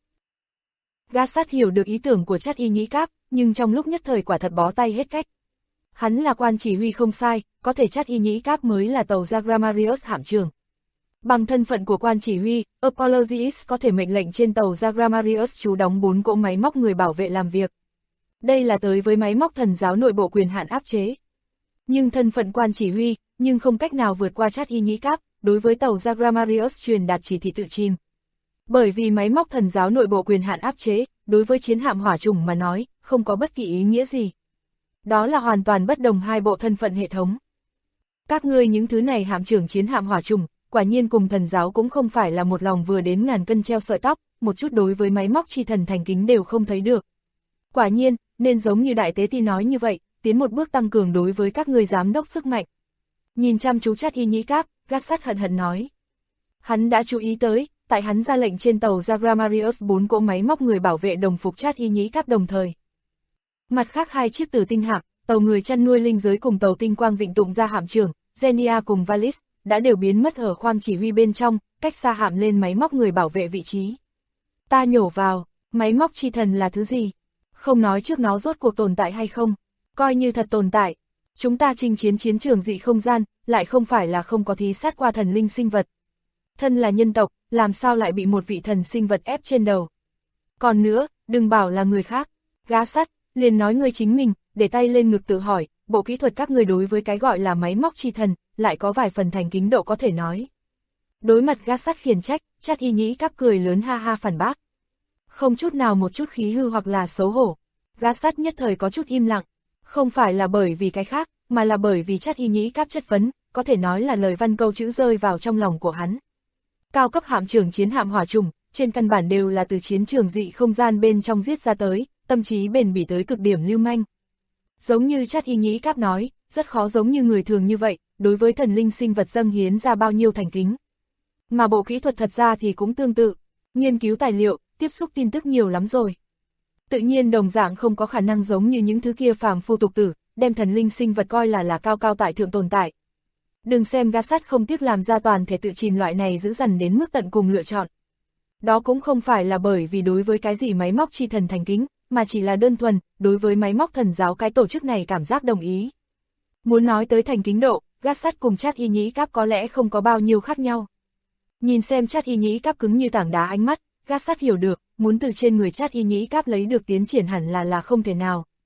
Speaker 2: Gác sắt hiểu được ý tưởng của Chad Y Nhĩ Cáp, nhưng trong lúc nhất thời quả thật bó tay hết cách. Hắn là quan chỉ huy không sai, có thể Chad Y Nhĩ Cáp mới là tàu Zagramarius hạm trưởng. Bằng thân phận của quan chỉ huy, Apollogius có thể mệnh lệnh trên tàu Zagramarius trú đóng 4 cỗ máy móc người bảo vệ làm việc. Đây là tới với máy móc thần giáo nội bộ quyền hạn áp chế. Nhưng thân phận quan chỉ huy, nhưng không cách nào vượt qua Chad Y Nhĩ Cáp, đối với tàu Zagramarius truyền đạt chỉ thị tự chìm. Bởi vì máy móc thần giáo nội bộ quyền hạn áp chế, đối với chiến hạm hỏa trùng mà nói, không có bất kỳ ý nghĩa gì. Đó là hoàn toàn bất đồng hai bộ thân phận hệ thống. Các ngươi những thứ này hạm trưởng chiến hạm hỏa trùng, quả nhiên cùng thần giáo cũng không phải là một lòng vừa đến ngàn cân treo sợi tóc, một chút đối với máy móc chi thần thành kính đều không thấy được. Quả nhiên, nên giống như đại tế ti nói như vậy, tiến một bước tăng cường đối với các ngươi giám đốc sức mạnh. Nhìn chăm chú Chad Y Nhĩ Cáp, gác sắt hận hận nói. Hắn đã chú ý tới, tại hắn ra lệnh trên tàu Zagramarius 4 cỗ máy móc người bảo vệ đồng phục Chad Y Nhĩ Cáp đồng thời. Mặt khác 2 chiếc tử tinh hạm, tàu người chăn nuôi linh giới cùng tàu tinh quang vịnh tụng ra hạm trưởng, Zenia cùng Valis, đã đều biến mất ở khoang chỉ huy bên trong, cách xa hạm lên máy móc người bảo vệ vị trí. Ta nhổ vào, máy móc chi thần là thứ gì? Không nói trước nó rốt cuộc tồn tại hay không, coi như thật tồn tại. Chúng ta chinh chiến chiến trường dị không gian, lại không phải là không có thí sát qua thần linh sinh vật. Thân là nhân tộc, làm sao lại bị một vị thần sinh vật ép trên đầu? Còn nữa, đừng bảo là người khác. Gá sắt, liền nói ngươi chính mình, để tay lên ngực tự hỏi, bộ kỹ thuật các ngươi đối với cái gọi là máy móc chi thần, lại có vài phần thành kính độ có thể nói. Đối mặt gác sắt khiển trách, Chad Y Nhĩ Cáp cười lớn ha ha phản bác. Không chút nào một chút khí hư hoặc là xấu hổ. Gác sắt nhất thời có chút im lặng, không phải là bởi vì cái khác, mà là bởi vì Chad Y Nhĩ Cáp chất vấn, có thể nói là lời văn câu chữ rơi vào trong lòng của hắn. Cao cấp hạm trưởng chiến hạm hỏa trùng, trên căn bản đều là từ chiến trường dị không gian bên trong giết ra tới, tâm trí bền bỉ tới cực điểm lưu manh. Giống như Chad Y Nhĩ Cáp nói, rất khó giống như người thường như vậy, đối với thần linh sinh vật dâng hiến ra bao nhiêu thành kính. Mà bộ kỹ thuật thật ra thì cũng tương tự, nghiên cứu tài liệu, tiếp xúc tin tức nhiều lắm rồi. Tự nhiên đồng dạng không có khả năng giống như những thứ kia phàm phu tục tử, đem thần linh sinh vật coi là cao cao tại thượng tồn tại. Đừng xem gác sắt không tiếc làm ra toàn thể tự chìm loại này giữ dằn đến mức tận cùng lựa chọn. Đó cũng không phải là bởi vì đối với cái gì máy móc chi thần thành kính, mà chỉ là đơn thuần, đối với máy móc thần giáo cái tổ chức này cảm giác đồng ý. Muốn nói tới thành kính độ, gác sắt cùng Chad Y Nhĩ Cáp có lẽ không có bao nhiêu khác nhau. Nhìn xem Chad Y Nhĩ Cáp cứng như tảng đá ánh mắt, gác sắt hiểu được, muốn từ trên người Chad Y Nhĩ Cáp lấy được tiến triển hẳn là không thể nào.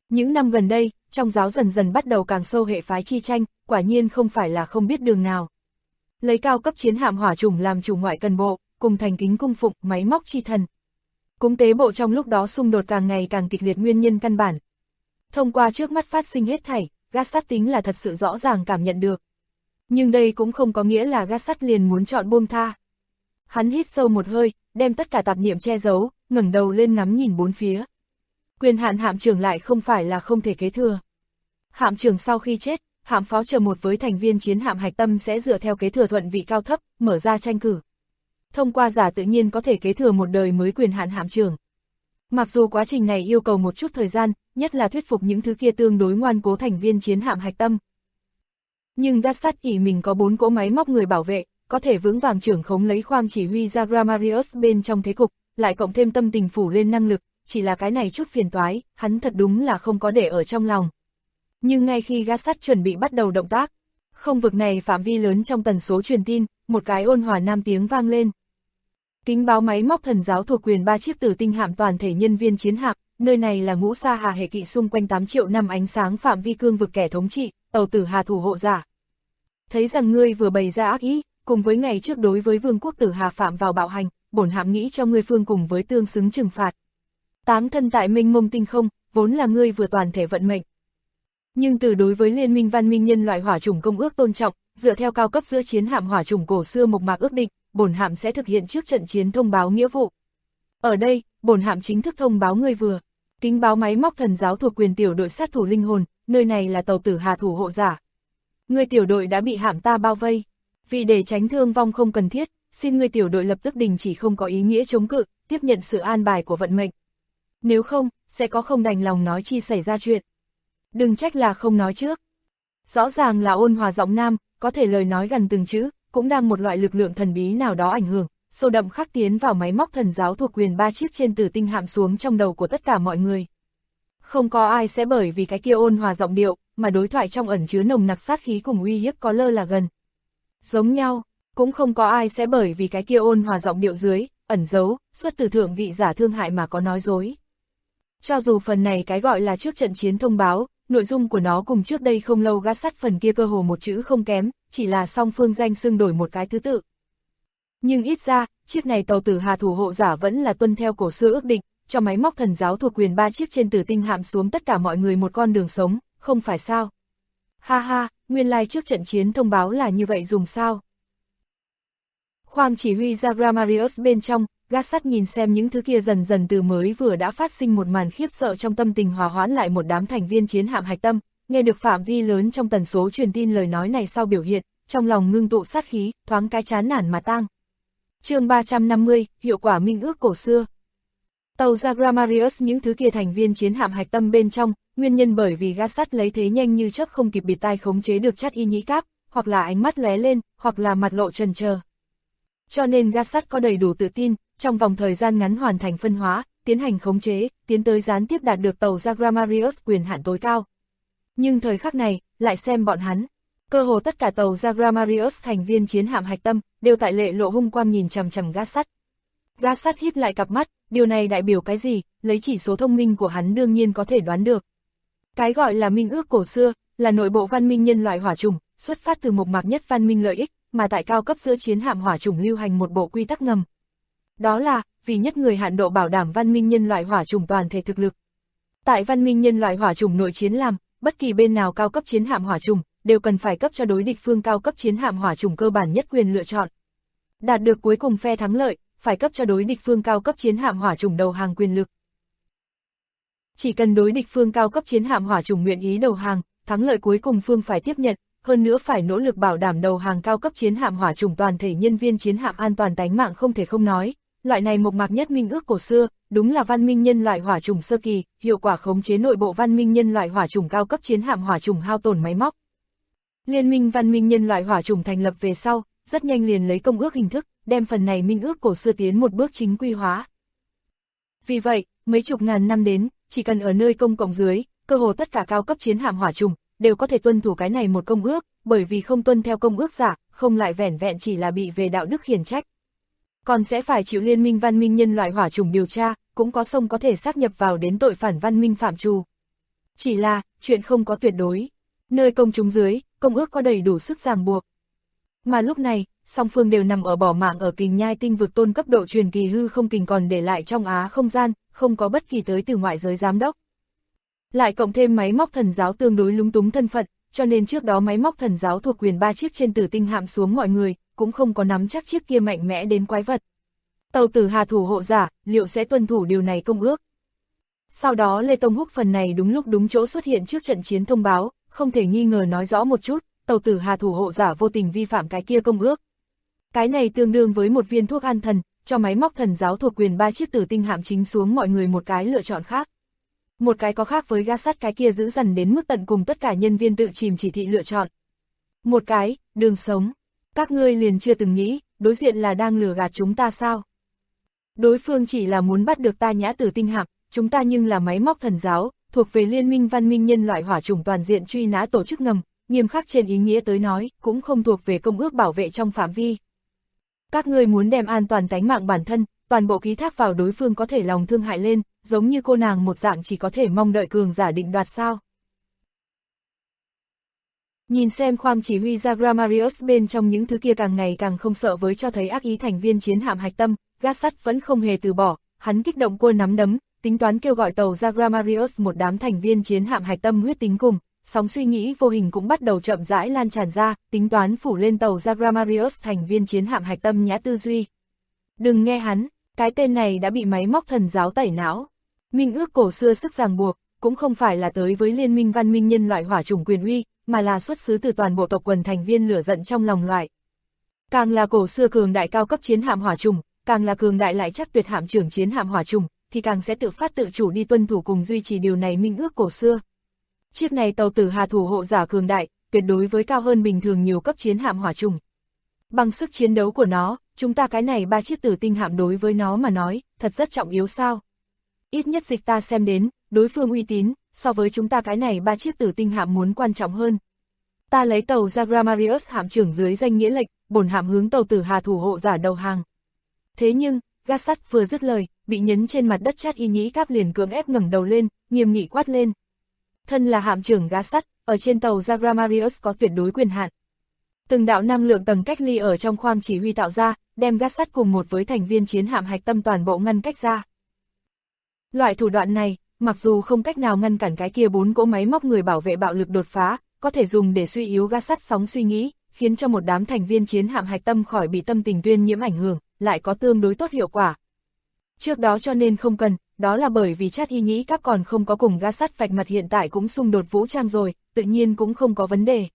Speaker 2: Những năm gần đây, trong giáo dần dần bắt đầu càng sâu hệ phái chi tranh, quả nhiên không phải là không biết đường nào. Lấy cao cấp chiến hạm hỏa chủng làm chủ ngoại cần bộ, cùng thành kính cung phụng máy móc chi thần. Cúng tế bộ trong lúc đó xung đột càng ngày càng kịch liệt nguyên nhân căn bản. Thông qua trước mắt phát sinh hết thảy, Gassat tính là thật sự rõ ràng cảm nhận được. Nhưng đây cũng không có nghĩa là Gassat liền muốn chọn buông tha. Hắn hít sâu một hơi, đem tất cả tạp niệm che giấu, ngẩng đầu lên ngắm nhìn bốn phía. Quyền hạn hạm trưởng lại không phải là không thể kế thừa. Hạm trưởng sau khi chết, hạm phó chờ một với thành viên chiến hạm hạch tâm sẽ dựa theo kế thừa thuận vị cao thấp, mở ra tranh cử. Thông qua giả tự nhiên có thể kế thừa một đời mới quyền hạn hạm trưởng. Mặc dù quá trình này yêu cầu một chút thời gian, nhất là thuyết phục những thứ kia tương đối ngoan cố thành viên chiến hạm hạch tâm. Nhưng Gassat ỷ mình có 4 cỗ máy móc người bảo vệ, có thể vững vàng trưởng khống lấy khoang chỉ huy Zagramarius bên trong thế cục, lại cộng thêm tâm tình phủ lên năng lực, chỉ là cái này chút phiền toái, hắn thật đúng là không có để ở trong lòng. Nhưng ngay khi Gassat chuẩn bị bắt đầu động tác, không vực này phạm vi lớn trong tần số truyền tin, một cái ôn hòa nam tiếng vang lên. Kính báo máy móc thần giáo thuộc quyền 3 chiếc tử tinh hạm toàn thể nhân viên chiến hạm, nơi này là ngũ sa hà hệ kỵ xung quanh 8 triệu năm ánh sáng phạm vi cương vực kẻ thống trị, tàu tử hà thủ hộ giả. Thấy rằng ngươi vừa bày ra ác ý, cùng với ngày trước đối với vương quốc tử hà phạm vào bạo hành, bổn hạm nghĩ cho ngươi phương cùng với tương xứng trừng phạt. Táng thân tại minh mông tinh không, vốn là ngươi vừa toàn thể vận mệnh. Nhưng từ đối với liên minh văn minh nhân loại hỏa chủng công ước tôn trọng, dựa theo cao cấp giữa chiến hạm hỏa chủng cổ xưa mộc mạc ước định, bổn hạm sẽ thực hiện trước trận chiến thông báo nghĩa vụ. Ở đây, bổn hạm chính thức thông báo ngươi vừa. Kính báo máy móc thần giáo thuộc quyền tiểu đội sát thủ linh hồn, nơi này là tàu tử hà thủ hộ giả. Ngươi tiểu đội đã bị hạm ta bao vây. Vì để tránh thương vong không cần thiết, xin ngươi tiểu đội lập tức đình chỉ không có ý nghĩa chống cự, tiếp nhận sự an bài của vận mệnh. Nếu không, sẽ có không đành lòng nói chi xảy ra chuyện. Đừng trách là không nói trước. Rõ ràng là ôn hòa giọng nam, có thể lời nói gần từng chữ, cũng đang một loại lực lượng thần bí nào đó ảnh hưởng, sâu đậm khắc tiến vào máy móc thần giáo thuộc quyền 3 chiếc trên tử tinh hạm xuống trong đầu của tất cả mọi người. Không có ai sẽ bởi vì cái kia ôn hòa giọng điệu, mà đối thoại trong ẩn chứa nồng nặc sát khí cùng uy hiếp có lơ là gần. Giống nhau, cũng không có ai sẽ bởi vì cái kia ôn hòa giọng điệu dưới, ẩn giấu, xuất từ thượng vị giả thương hại mà có nói dối. Cho dù phần này cái gọi là trước trận chiến thông báo, nội dung của nó cùng trước đây không lâu Gassat phần kia cơ hồ một chữ không kém, chỉ là song phương danh xưng đổi một cái thứ tự. Nhưng ít ra, chiếc này tàu tử hà thủ hộ giả vẫn là tuân theo cổ xưa ước định, cho máy móc thần giáo thuộc quyền 3 chiếc trên tử tinh hạm xuống tất cả mọi người một con đường sống, không phải sao? Ha ha, nguyên lai trước trận chiến thông báo là như vậy dùng sao? Khoang chỉ huy Zagramarius bên trong, Gassat nhìn xem những thứ kia dần dần từ mới vừa đã phát sinh một màn khiếp sợ trong tâm tình hòa hoãn lại một đám thành viên chiến hạm hạch tâm, nghe được phạm vi lớn trong tần số truyền tin lời nói này sau biểu hiện, trong lòng ngưng tụ sát khí, thoáng cái chán nản mà tang. Chương 350, hiệu quả minh ước cổ xưa. Tàu Zagramarius những thứ kia thành viên chiến hạm hạch tâm bên trong, nguyên nhân bởi vì Gassat lấy thế nhanh như chớp không kịp bịt tai khống chế được Chát Y Nhĩ Cáp, hoặc là ánh mắt lóe lên, hoặc là mặt lộ chần chờ. Cho nên Gassat có đầy đủ tự tin, trong vòng thời gian ngắn hoàn thành phân hóa, tiến hành khống chế, tiến tới gián tiếp đạt được tàu Zagramarius quyền hạn tối cao. Nhưng thời khắc này, lại xem bọn hắn. Cơ hồ tất cả tàu Zagramarius thành viên chiến hạm hạch tâm, đều tại lệ lộ hung quang nhìn chằm chằm Gassat. Gassat híp lại cặp mắt, điều này đại biểu cái gì, lấy chỉ số thông minh của hắn đương nhiên có thể đoán được. Cái gọi là minh ước cổ xưa, là nội bộ văn minh nhân loại hỏa chủng, xuất phát từ mộc mạc nhất văn minh lợi ích, mà tại cao cấp giữa chiến hạm hỏa chủng lưu hành một bộ quy tắc ngầm. Đó là, vì nhất người hạn độ bảo đảm văn minh nhân loại hỏa chủng toàn thể thực lực. Tại văn minh nhân loại hỏa chủng nội chiến làm, bất kỳ bên nào cao cấp chiến hạm hỏa chủng, đều cần phải cấp cho đối địch phương cao cấp chiến hạm hỏa chủng cơ bản nhất quyền lựa chọn. Đạt được cuối cùng phe thắng lợi, phải cấp cho đối địch phương cao cấp chiến hạm hỏa chủng đầu hàng quyền lực. Chỉ cần đối địch phương cao cấp chiến hạm hỏa chủng nguyện ý đầu hàng, thắng lợi cuối cùng phương phải tiếp nhận, hơn nữa phải nỗ lực bảo đảm đầu hàng cao cấp chiến hạm hỏa chủng toàn thể nhân viên chiến hạm an toàn tánh mạng không thể không nói. Loại này mộc mạc nhất minh ước cổ xưa, đúng là văn minh nhân loại hỏa chủng sơ kỳ, hiệu quả khống chế nội bộ văn minh nhân loại hỏa chủng cao cấp chiến hạm hỏa chủng hao tổn máy móc. Liên minh văn minh nhân loại hỏa chủng thành lập về sau, rất nhanh liền lấy công ước hình thức, đem phần này minh ước cổ xưa tiến một bước chính quy hóa. Vì vậy, mấy chục ngàn năm đến, chỉ cần ở nơi công cộng dưới, cơ hồ tất cả cao cấp chiến hạm hỏa chủng đều có thể tuân thủ cái này một công ước, bởi vì không tuân theo công ước giả, không lại vẻn vẹn chỉ là bị về đạo đức khiển trách. Còn sẽ phải chịu liên minh văn minh nhân loại hỏa chủng điều tra, cũng có thể xác nhập vào đến tội phản văn minh phạm trù. Chỉ là, chuyện không có tuyệt đối. Nơi công chúng dưới, công ước có đầy đủ sức ràng buộc. Mà lúc này, song phương đều nằm ở bỏ mạng ở kình nhai tinh vực tôn cấp độ truyền kỳ hư không kình còn để lại trong Á không gian, không có bất kỳ tới từ ngoại giới giám đốc. Lại cộng thêm máy móc thần giáo tương đối lúng túng thân phận, cho nên trước đó máy móc thần giáo thuộc quyền 3 chiếc trên Tử Tinh hạm xuống mọi người, cũng không có nắm chắc chiếc kia mạnh mẽ đến quái vật. Tàu Tử Hà thủ hộ giả, liệu sẽ tuân thủ điều này công ước? Sau đó Lê Tông Húc phần này đúng lúc đúng chỗ xuất hiện trước trận chiến thông báo, không thể nghi ngờ nói rõ một chút, Tàu Tử Hà thủ hộ giả vô tình vi phạm cái kia công ước. Cái này tương đương với một viên thuốc an thần, cho máy móc thần giáo thuộc quyền 3 chiếc Tử Tinh hạm chính xuống mọi người một cái lựa chọn khác. Một cái có khác với ga sắt cái kia giữ dằn đến mức tận cùng tất cả nhân viên tự chìm chỉ thị lựa chọn. Một cái, đường sống. Các ngươi liền chưa từng nghĩ, đối diện là đang lừa gạt chúng ta sao? Đối phương chỉ là muốn bắt được ta Nhã Tử Tinh hạm, chúng ta nhưng là máy móc thần giáo, thuộc về Liên minh văn minh nhân loại hỏa chủng toàn diện truy nã tổ chức ngầm, nghiêm khắc trên ý nghĩa tới nói, cũng không thuộc về công ước bảo vệ trong phạm vi. Các ngươi muốn đem an toàn tánh mạng bản thân, toàn bộ ký thác vào đối phương có thể lòng thương hại lên, giống như cô nàng một dạng chỉ có thể mong đợi cường giả định đoạt sao. Nhìn xem khoang chỉ huy Zagrammarius bên trong những thứ kia càng ngày càng không sợ với cho thấy ác ý thành viên chiến hạm hạch tâm, gác sắt vẫn không hề từ bỏ, hắn kích động cua nắm đấm, tính toán kêu gọi tàu Zagrammarius một đám thành viên chiến hạm hạch tâm huyết tính cùng, sóng suy nghĩ vô hình cũng bắt đầu chậm rãi lan tràn ra, tính toán phủ lên tàu Zagrammarius thành viên chiến hạm hạch tâm nhã tư duy. Đừng nghe hắn, cái tên này đã bị máy móc thần giáo tẩy não. Minh ước cổ xưa sức ràng buộc, cũng không phải là tới với liên minh văn minh nhân loại hỏa chủng quyền uy, mà là xuất xứ từ toàn bộ tộc quần thành viên lửa giận trong lòng loại. Càng là cổ xưa cường đại cao cấp chiến hạm hỏa chủng, càng là cường đại lại chắc tuyệt hạm trưởng chiến hạm hỏa chủng, thì càng sẽ tự phát tự chủ đi tuân thủ cùng duy trì điều này minh ước cổ xưa. Chiếc này tàu Tử Hà thủ hộ giả cường đại, tuyệt đối với cao hơn bình thường nhiều cấp chiến hạm hỏa chủng. Bằng sức chiến đấu của nó, chúng ta cái này 3 chiếc Tử Tinh hạm đối với nó mà nói, thật rất trọng yếu sao? Ít nhất dịch ta xem đến, đối phương uy tín, so với chúng ta cái này 3 chiếc Tử Tinh hạm muốn quan trọng hơn. Ta lấy tàu Zagrammarius hạm trưởng dưới danh nghĩa lệnh, bổn hạm hướng tàu Tử Hà thủ hộ giả đầu hàng. Thế nhưng, gác sắt vừa dứt lời, bị nhấn trên mặt đất Chát Y Nhĩ Cáp liền cưỡng ép ngẩng đầu lên, nghiêm nghị quát lên. Thân là hạm trưởng gác sắt, ở trên tàu Zagrammarius có tuyệt đối quyền hạn. Từng đạo năng lượng tầng cách ly ở trong khoang chỉ huy tạo ra, đem gác sắt cùng một với thành viên chiến hạm hạch tâm toàn bộ ngăn cách ra. Loại thủ đoạn này, mặc dù không cách nào ngăn cản cái kia 4 cỗ máy móc người bảo vệ bạo lực đột phá, có thể dùng để suy yếu gác sắt sóng suy nghĩ, khiến cho một đám thành viên chiến hạm hạch tâm khỏi bị tâm tình tuyên nhiễm ảnh hưởng, lại có tương đối tốt hiệu quả. Trước đó cho nên không cần, đó là bởi vì Chát Y Nhĩ Cáp còn không có cùng gác sắt vạch mặt hiện tại cũng xung đột vũ trang rồi, tự nhiên cũng không có vấn đề.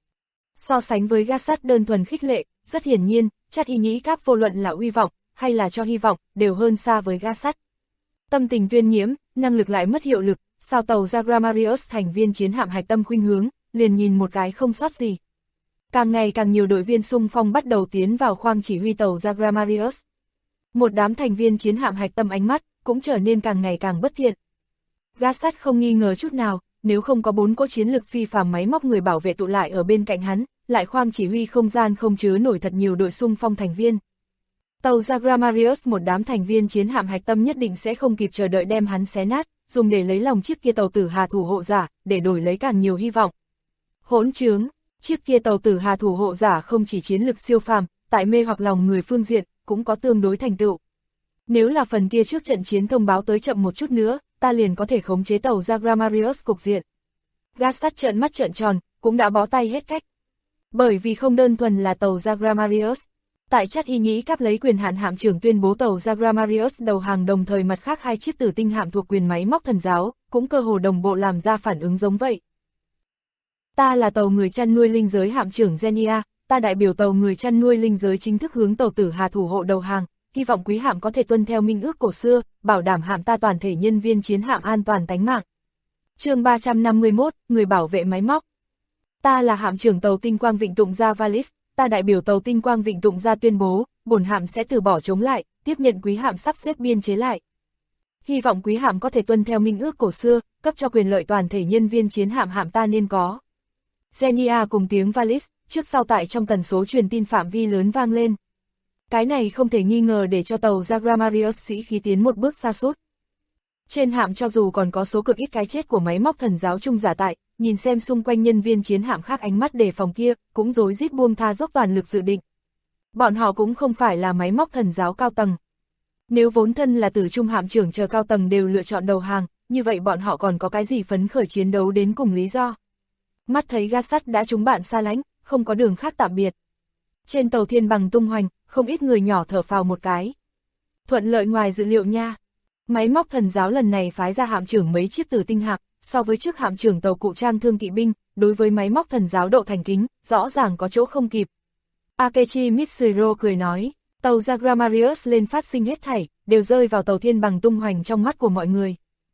Speaker 2: So sánh với gác sắt đơn thuần khích lệ, rất hiển nhiên, Chát Y Nhĩ Cáp vô luận là uy vọng, hay là cho hy vọng, đều hơn xa với gác sắt. Tâm tình tuyên nhiễm, năng lực lại mất hiệu lực, sao tàu Zagrammarius thành viên chiến hạm hạch tâm khuynh hướng, liền nhìn một cái không sót gì. Càng ngày càng nhiều đội viên xung phong bắt đầu tiến vào khoang chỉ huy tàu Zagrammarius. Một đám thành viên chiến hạm hạch tâm ánh mắt, cũng trở nên càng ngày càng bất thiện. Gác sắt không nghi ngờ chút nào, nếu không có 4 cỗ chiến lực phi phàm máy móc người bảo vệ tụ lại ở bên cạnh hắn, lại khoang chỉ huy không gian không chứa nổi thật nhiều đội xung phong thành viên. Tàu Zagrammarius một đám thành viên chiến hạm hạch tâm nhất định sẽ không kịp chờ đợi đem hắn xé nát, dùng để lấy lòng chiếc kia tàu Tử Hà thủ hộ giả, để đổi lấy càng nhiều hy vọng. Hỗn trướng, chiếc kia tàu Tử Hà thủ hộ giả không chỉ chiến lực siêu phàm, tại mê hoặc lòng người phương diện, cũng có tương đối thành tựu. Nếu là phần kia trước trận chiến thông báo tới chậm một chút nữa, ta liền có thể khống chế tàu Zagrammarius cục diện. Gác sắt trợn mắt trợn tròn, cũng đã bó tay hết cách. Bởi vì không đơn thuần là tàu Zagrammarius. Tại Chát Y Nhĩ Cáp lấy quyền hạn hạm trưởng tuyên bố tàu Zagrammarius đầu hàng đồng thời mặt khác 2 chiếc Tử Tinh hạm thuộc quyền máy móc thần giáo, cũng cơ hồ đồng bộ làm ra phản ứng giống vậy. Ta là tàu người chăn nuôi linh giới hạm trưởng Zenia, ta đại biểu tàu người chăn nuôi linh giới chính thức hướng tàu Tử Hà thủ hộ đầu hàng, hy vọng quý hạm có thể tuân theo minh ước cổ xưa, bảo đảm hạm ta toàn thể nhân viên chiến hạm an toàn tánh mạng. Chương 351, người bảo vệ máy móc. Ta là hạm trưởng tàu Tinh Quang Vịnh Tụng Gia Valis, ta đại biểu tàu Tinh Quang Vịnh Tụng Gia tuyên bố, bổn hạm sẽ từ bỏ chống lại, tiếp nhận quý hạm sắp xếp biên chế lại. Hy vọng quý hạm có thể tuân theo minh ước cổ xưa, cấp cho quyền lợi toàn thể nhân viên chiến hạm hạm ta nên có. Zenia cùng tiếng Valis, trước sau tại trong tần số truyền tin phạm vi lớn vang lên. Cái này không thể nghi ngờ để cho tàu Zagrammarius sĩ khí tiến một bước xa sút. Trên hạm cho dù còn có số cực ít cái chết của máy móc thần giáo chung giả tại, nhìn xem xung quanh nhân viên chiến hạm khác ánh mắt đề phòng kia, cũng rối rít buông tha dốc toàn lực dự định. Bọn họ cũng không phải là máy móc thần giáo cao tầng. Nếu vốn thân là tử trung hạm trưởng chờ cao tầng đều lựa chọn đầu hàng, như vậy bọn họ còn có cái gì phấn khởi chiến đấu đến cùng lý do. Mắt thấy ga sắt đã trúng bạn xa lánh, không có đường khác tạm biệt. Trên tàu thiên bằng tung hoành, không ít người nhỏ thở phào một cái. Thuận lợi ngoài dự liệu nha. Máy móc thần giáo lần này phái ra hạm trưởng mấy chiếc tử tinh hạm, so với trước hạm trưởng tàu cụ trang thương kỵ binh, đối với máy móc thần giáo độ thành kính, rõ ràng có chỗ không kịp. Akechi Mitsuhiro cười nói, tàu Zagramarius lên phát sinh hết thảy, đều rơi vào tàu thiên bằng tung hoành trong mắt của mọi người.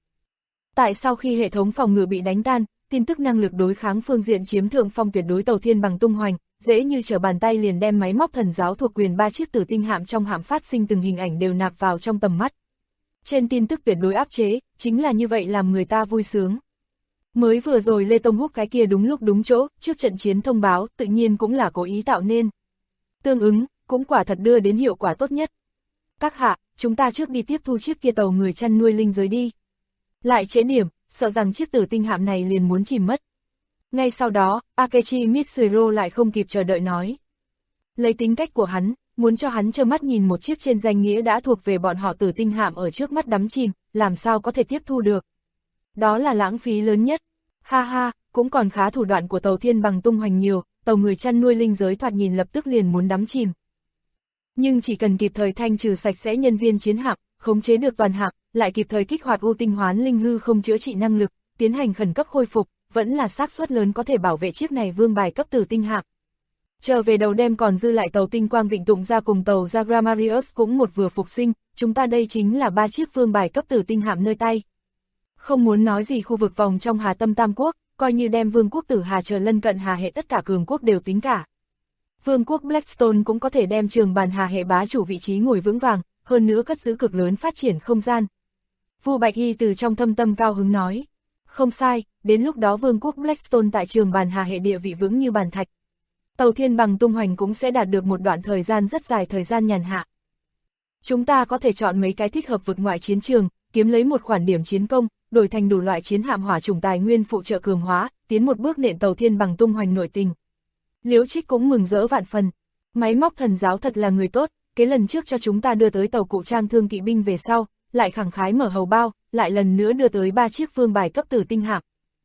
Speaker 2: Tại sau khi hệ thống phòng ngự bị đánh tan, tin tức năng lực đối kháng phương diện chiếm thượng phong tuyệt đối tàu thiên bằng tung hoành, dễ như trở bàn tay liền đem máy móc thần giáo thuộc quyền 3 chiếc tử tinh hạm trong hạm phát sinh từng hình ảnh đều nạp vào trong tầm mắt. Trên tin tức tuyệt đối áp chế, chính là như vậy làm người ta vui sướng. Mới vừa rồi Lê Tông Húc cái kia đúng lúc đúng chỗ, trước trận chiến thông báo, tự nhiên cũng là cố ý tạo nên. Tương ứng, cũng quả thật đưa đến hiệu quả tốt nhất. Các hạ, chúng ta trước đi tiếp thu chiếc kia tàu người chăn nuôi linh giới đi. Lại trễ điểm, sợ rằng chiếc tử tinh hạm này liền muốn chìm mất. Ngay sau đó, Akechi Mitsuhiro lại không kịp chờ đợi nói. Lấy tính cách của hắn, muốn cho hắn trơ mắt nhìn một chiếc trên danh nghĩa đã thuộc về bọn họ tử tinh hạm ở trước mắt đắm chìm, làm sao có thể tiếp thu được. Đó là lãng phí lớn nhất. Ha ha, cũng còn khá thủ đoạn của tàu thiên bằng tung hoành nhiều, tàu người chăn nuôi linh giới thoạt nhìn lập tức liền muốn đắm chìm. Nhưng chỉ cần kịp thời thanh trừ sạch sẽ nhân viên chiến hạm, khống chế được toàn hạm, lại kịp thời kích hoạt u tinh hoán linh hư không chữa trị năng lực, tiến hành khẩn cấp khôi phục, vẫn là xác suất lớn có thể bảo vệ chiếc này vương bài cấp tử tinh hạm. Trở về đầu đêm còn dư lại tàu tinh quang vịnh tụng ra cùng tàu Zagramarius cũng một vừa phục sinh, chúng ta đây chính là 3 chiếc vương bài cấp tử tinh hạm nơi tay. Không muốn nói gì khu vực vòng trong Hà Tâm Tam Quốc, coi như đem vương quốc tử Hà chờ lân cận Hà hệ tất cả cường quốc đều tính cả. Vương quốc Blackstone cũng có thể đem trường bàn Hà hệ bá chủ vị trí ngồi vững vàng, hơn nữa cất giữ cực lớn phát triển không gian. Vu Bạch Hy từ trong thâm tâm cao hứng nói. Không sai, đến lúc đó vương quốc Blackstone tại trường bàn Hà hệ địa vị vững như bàn thạch. Tàu thiên bằng tung hoành cũng sẽ đạt được một đoạn thời gian rất dài thời gian nhàn hạ. Chúng ta có thể chọn mấy cái thích hợp vực ngoại chiến trường, kiếm lấy một khoản điểm chiến công, đổi thành đủ loại chiến hạm hỏa chủng tài nguyên phụ trợ cường hóa, tiến một bước nện tàu thiên bằng tung hoành nội tình. Liễu Trích cũng mừng rỡ vạn phần. Máy móc thần giáo thật là người tốt, cái lần trước cho chúng ta đưa tới tàu cụ trang thương kỵ binh về sau, lại khẳng khái mở hầu bao, lại lần nữa đưa tới 3 chiếc vương bài cấp tử tinh hạm.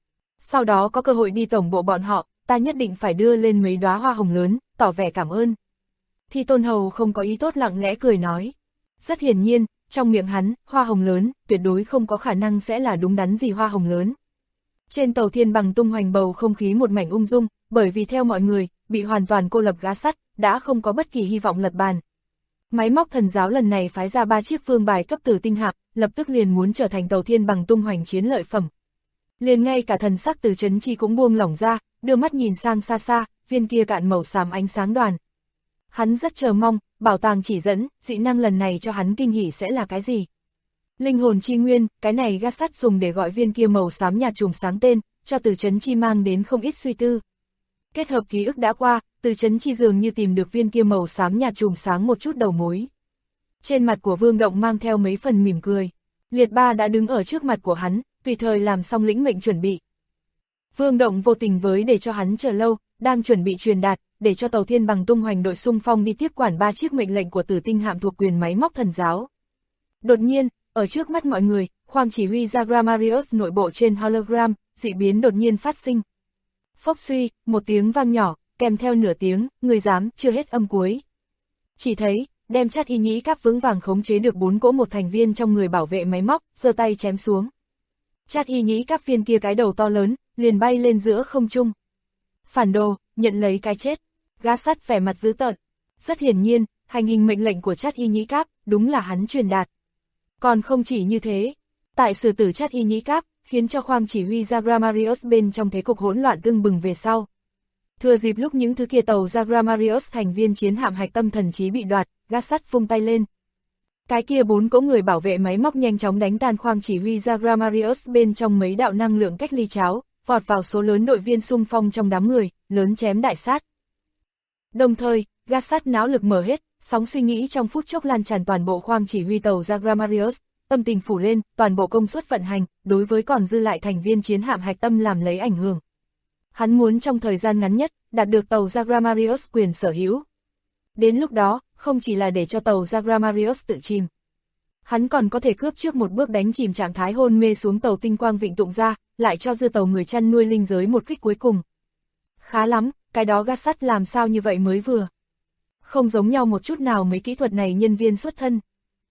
Speaker 2: Sau đó có cơ hội đi tổng bộ bọn họ, ta nhất định phải đưa lên mấy đóa hoa hồng lớn, tỏ vẻ cảm ơn. Thi Tôn Hầu không có ý tốt lặng lẽ cười nói. Rất hiển nhiên, trong miệng hắn, hoa hồng lớn, tuyệt đối không có khả năng sẽ là đúng đắn gì hoa hồng lớn. Trên tàu thiên bằng tung hoành bầu không khí một mảnh ung dung, bởi vì theo mọi người, bị hoàn toàn cô lập gá sắt, đã không có bất kỳ hy vọng lật bàn. Máy móc thần giáo lần này phái ra 3 chiếc vương bài cấp tử tinh hạm, lập tức liền muốn trở thành tàu thiên bằng tung hoành chiến lợi phẩm. Liền ngay cả thần sắc Từ Chấn Chi cũng buông lỏng ra, đưa mắt nhìn sang xa xa, viên kia cạn màu xám ánh sáng đoàn. Hắn rất chờ mong, bảo tàng chỉ dẫn, dị năng lần này cho hắn kinh hỉ sẽ là cái gì. Linh hồn chi nguyên, cái này gác sắt dùng để gọi viên kia màu xám nhạt chùm sáng tên, cho Từ Chấn Chi mang đến không ít suy tư. Kết hợp ký ức đã qua, Từ Chấn Chi dường như tìm được viên kia màu xám nhạt chùm sáng một chút đầu mối. Trên mặt của Vương Động mang theo mấy phần mỉm cười. Liệt Ba đã đứng ở trước mặt của hắn, tùy thời làm xong lĩnh mệnh chuẩn bị. Vương Động vô tình với để cho hắn chờ lâu, đang chuẩn bị truyền đạt, để cho tàu thiên bằng tung hoành đội xung phong đi tiếp quản 3 chiếc mệnh lệnh của tử tinh hạm thuộc quyền máy móc thần giáo. Đột nhiên, ở trước mắt mọi người, khoang chỉ huy Zagramarius nội bộ trên hologram, dị biến đột nhiên phát sinh. Phốc suy, một tiếng vang nhỏ, kèm theo nửa tiếng, người dám, chưa hết âm cuối. Chỉ thấy, đem Chát Y Nhĩ Cáp vững vàng khống chế được 4 cỗ một thành viên trong người bảo vệ máy móc, giơ tay chém xuống. Chát Y Nhĩ Cáp viên kia cái đầu to lớn, liền bay lên giữa không trung. Phản đồ, nhận lấy cái chết. Gã sắt vẻ mặt dữ tợn. Rất hiển nhiên, hành hình mệnh lệnh của Chát Y Nhĩ Cáp, đúng là hắn truyền đạt. Còn không chỉ như thế, tại xử tử Chát Y Nhĩ Cáp, khiến cho khoang chỉ huy Zagramarius bên trong thế cục hỗn loạn tưng bừng về sau. Thừa dịp lúc những thứ kia tàu Zagramarius thành viên chiến hạm hạch tâm thần trí bị đoạt, gã sắt vung tay lên. Cái kia 4 cỗ người bảo vệ máy móc nhanh chóng đánh tan khoang chỉ huy Zagramarius bên trong mấy đạo năng lượng cách ly cháo, vọt vào số lớn đội viên xung phong trong đám người, lớn chém đại sát. Đồng thời, gã sắt não lực mở hết, sóng suy nghĩ trong phút chốc lan tràn toàn bộ khoang chỉ huy tàu Zagramarius, tâm tình phủ lên, toàn bộ công suất vận hành, đối với còn dư lại thành viên chiến hạm hạch tâm làm lấy ảnh hưởng. Hắn muốn trong thời gian ngắn nhất, đạt được tàu Zagrammarius quyền sở hữu. Đến lúc đó, không chỉ là để cho tàu Zagrammarius tự chìm. Hắn còn có thể cướp trước một bước đánh chìm trạng thái hôn mê xuống tàu tinh quang Vịnh Tụng ra, lại cho dư tàu người chăn nuôi linh giới một kích cuối cùng. Khá lắm, cái đó gác sắt làm sao như vậy mới vừa. Không giống nhau một chút nào mấy kỹ thuật này nhân viên xuất thân.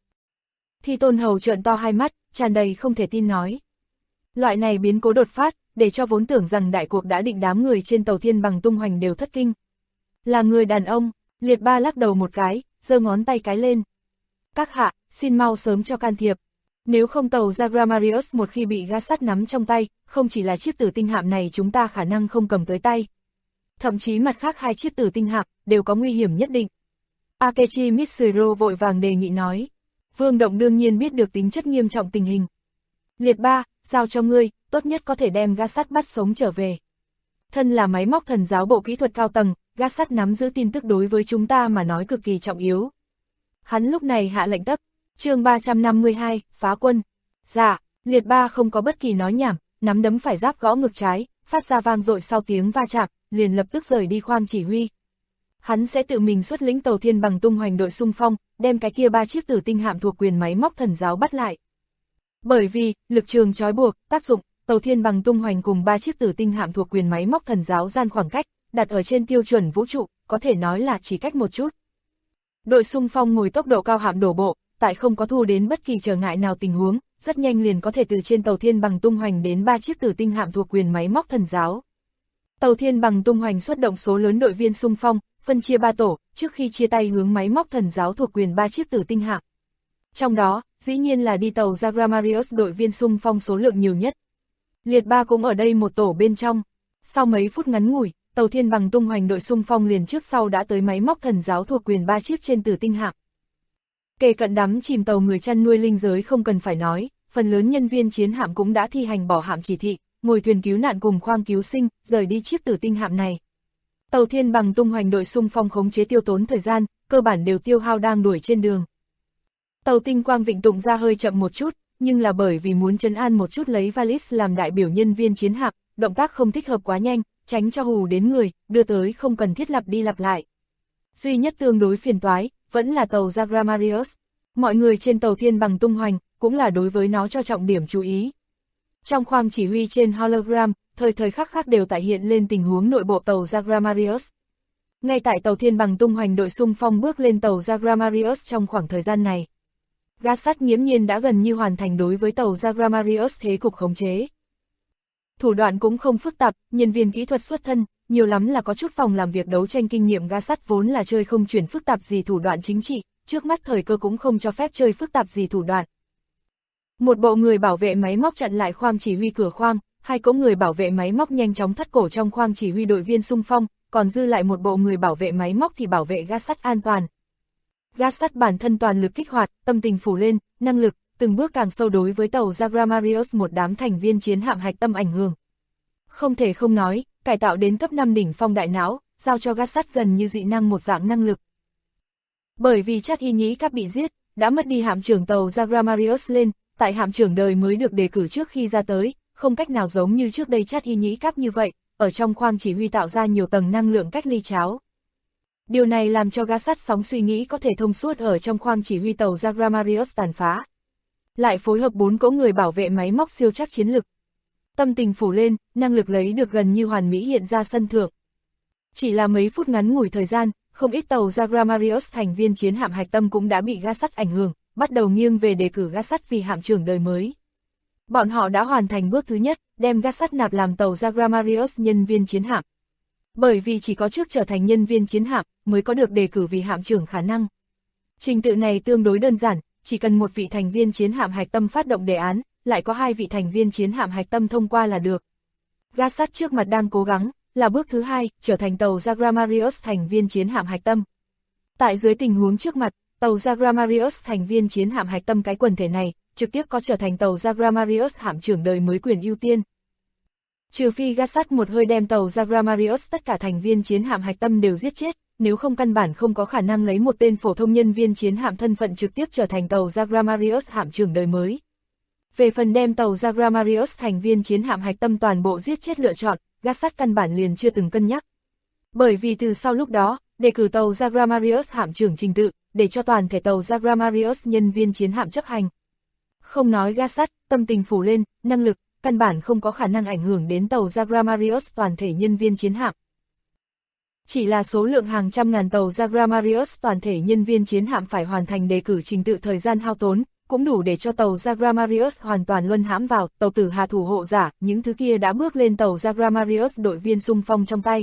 Speaker 2: Thi Tôn Hầu trợn to hai mắt, tràn đầy không thể tin nói. Loại này biến cố đột phát, để cho vốn tưởng rằng đại cuộc đã định đám người trên tàu Thiên Bằng tung hoành đều thất kinh. Là người đàn ông, Liệt Ba lắc đầu một cái, giơ ngón tay cái lên. Các hạ, xin mau sớm cho can thiệp. Nếu không tàu Zagrammarius một khi bị gác sắt nắm trong tay, không chỉ là chiếc tử tinh hạm này chúng ta khả năng không cầm tới tay. Thậm chí mặt khác hai chiếc tử tinh hạm, đều có nguy hiểm nhất định. Akechi Mitsuru vội vàng đề nghị nói. Vương Động đương nhiên biết được tính chất nghiêm trọng tình hình. Liệt Ba, giao cho ngươi, tốt nhất có thể đem gác sắt bắt sống trở về. Thân là máy móc thần giáo bộ kỹ thuật cao tầng, gác sắt nắm giữ tin tức đối với chúng ta mà nói cực kỳ trọng yếu. Hắn lúc này hạ lệnh tấp, chương 352, phá quân. Dạ, Liệt Ba không có bất kỳ nói nhảm, nắm đấm phải giáp gõ ngực trái, phát ra vang dội sau tiếng va chạm, liền lập tức rời đi khoang chỉ huy. Hắn sẽ tự mình xuất lĩnh tàu Thiên Bằng tung hoành đội xung phong, đem cái kia 3 chiếc tử tinh hạm thuộc quyền máy móc thần giáo bắt lại. Bởi vì, lực trường trói buộc, tác dụng, tàu Thiên Bằng tung hoành cùng 3 chiếc tử tinh hạm thuộc quyền máy móc thần giáo gian khoảng cách, đặt ở trên tiêu chuẩn vũ trụ, có thể nói là chỉ cách một chút. Đội xung phong ngồi tốc độ cao hạm đổ bộ, tại không có thu đến bất kỳ trở ngại nào tình huống, rất nhanh liền có thể từ trên tàu Thiên Bằng tung hoành đến 3 chiếc tử tinh hạm thuộc quyền máy móc thần giáo. Tàu Thiên Bằng tung hoành xuất động số lớn đội viên xung phong, phân chia 3 tổ, trước khi chia tay hướng máy móc thần giáo thuộc quyền 3 chiếc tử tinh hạm. Trong đó, dĩ nhiên là đi tàu Zagrammarius đội viên xung phong số lượng nhiều nhất. Liệt Ba cũng ở đây một tổ bên trong. Sau mấy phút ngắn ngủi, tàu Thiên Bằng tung hoành đội xung phong liền trước sau đã tới máy móc thần giáo thuộc quyền 3 chiếc trên tử tinh hạm. Kể cận đắm chìm tàu người chăn nuôi linh giới không cần phải nói, phần lớn nhân viên chiến hạm cũng đã thi hành bỏ hạm chỉ thị, ngồi thuyền cứu nạn cùng khoang cứu sinh, rời đi chiếc tử tinh hạm này. Tàu Thiên Bằng tung hoành đội xung phong khống chế tiêu tốn thời gian, cơ bản đều tiêu hao đang đuổi trên đường. Tàu tinh quang Vịnh Tụng ra hơi chậm một chút, nhưng là bởi vì muốn trấn an một chút lấy Valis làm đại biểu nhân viên chiến hạm, động tác không thích hợp quá nhanh, tránh cho hù đến người, đưa tới không cần thiết lặp đi lặp lại. Duy nhất tương đối phiền toái, vẫn là tàu Zagrammarius. Mọi người trên tàu Thiên Bằng tung hoành, cũng là đối với nó cho trọng điểm chú ý. Trong khoang chỉ huy trên hologram, thời thời khắc khắc đều tại hiện lên tình huống nội bộ tàu Zagrammarius. Ngay tại tàu Thiên Bằng tung hoành đội xung phong bước lên tàu Zagrammarius trong khoảng thời gian này. Gác sắt nghiễm nhiên đã gần như hoàn thành đối với tàu Zagrammarius thế cục khống chế. Thủ đoạn cũng không phức tạp, nhân viên kỹ thuật xuất thân, nhiều lắm là có chút phòng làm việc đấu tranh kinh nghiệm. Gác sắt vốn là chơi không chuyển phức tạp gì thủ đoạn chính trị, trước mắt thời cơ cũng không cho phép chơi phức tạp gì thủ đoạn. Một bộ người bảo vệ máy móc chặn lại khoang chỉ huy cửa khoang, 2 cỗ người bảo vệ máy móc nhanh chóng thắt cổ trong khoang chỉ huy đội viên xung phong, còn dư lại một bộ người bảo vệ máy móc thì bảo vệ gác sắt an toàn. Gác sắt bản thân toàn lực kích hoạt, tâm tình phủ lên, năng lực, từng bước càng sâu đối với tàu Zagrammarius một đám thành viên chiến hạm hạch tâm ảnh hưởng. Không thể không nói, cải tạo đến cấp 5 đỉnh phong đại não, giao cho gác sắt gần như dị năng một dạng năng lực. Bởi vì Chát Y Nhĩ Cáp bị giết, đã mất đi hạm trưởng tàu Zagrammarius lên, tại hạm trưởng đời mới được đề cử trước khi ra tới, không cách nào giống như trước đây Chát Y Nhĩ Cáp như vậy, ở trong khoang chỉ huy tạo ra nhiều tầng năng lượng cách ly cháo. Điều này làm cho gác sắt sóng suy nghĩ có thể thông suốt ở trong khoang chỉ huy tàu Zagrammarius tàn phá. Lại phối hợp 4 cỗ người bảo vệ máy móc siêu chắc chiến lực. Tâm tình phủ lên, năng lực lấy được gần như hoàn mỹ hiện ra sân thượng. Chỉ là mấy phút ngắn ngủi thời gian, không ít tàu Zagrammarius thành viên chiến hạm hạch tâm cũng đã bị gác sắt ảnh hưởng, bắt đầu nghiêng về đề cử gác sắt vì hạm trưởng đời mới. Bọn họ đã hoàn thành bước thứ nhất, đem gác sắt nạp làm tàu Zagrammarius nhân viên chiến hạm. Bởi vì chỉ có trước trở thành nhân viên chiến hạm, mới có được đề cử vì hạm trưởng khả năng. Trình tự này tương đối đơn giản, chỉ cần một vị thành viên chiến hạm hạch tâm phát động đề án, lại có 2 vị thành viên chiến hạm hạch tâm thông qua là được. Gác sắt trước mặt đang cố gắng, là bước thứ 2, trở thành tàu Zagrammarius thành viên chiến hạm hạch tâm. Tại dưới tình huống trước mặt, tàu Zagrammarius thành viên chiến hạm hạch tâm cái quần thể này, trực tiếp có trở thành tàu Zagrammarius hạm trưởng đời mới quyền ưu tiên. Trừ phi gác sắt một hơi đem tàu Zagrammarius tất cả thành viên chiến hạm hạch tâm đều giết chết, nếu không căn bản không có khả năng lấy một tên phổ thông nhân viên chiến hạm thân phận trực tiếp trở thành tàu Zagrammarius hạm trưởng đời mới. Về phần đem tàu Zagrammarius thành viên chiến hạm hạch tâm toàn bộ giết chết lựa chọn, Gassat căn bản liền chưa từng cân nhắc. Bởi vì từ sau lúc đó, đề cử tàu Zagrammarius hạm trưởng trình tự, để cho toàn thể tàu Zagrammarius nhân viên chiến hạm chấp hành. Không nói Gassat, tâm tình phủ lên, năng lực, căn bản không có khả năng ảnh hưởng đến tàu Zagrammarius toàn thể nhân viên chiến hạm. Chỉ là số lượng hàng trăm ngàn tàu Zagrammarius toàn thể nhân viên chiến hạm phải hoàn thành đề cử trình tự thời gian hao tốn, cũng đủ để cho tàu Zagrammarius hoàn toàn luân hãm vào tàu tử hà thủ hộ giả, những thứ kia đã bước lên tàu Zagrammarius đội viên xung phong trong tay.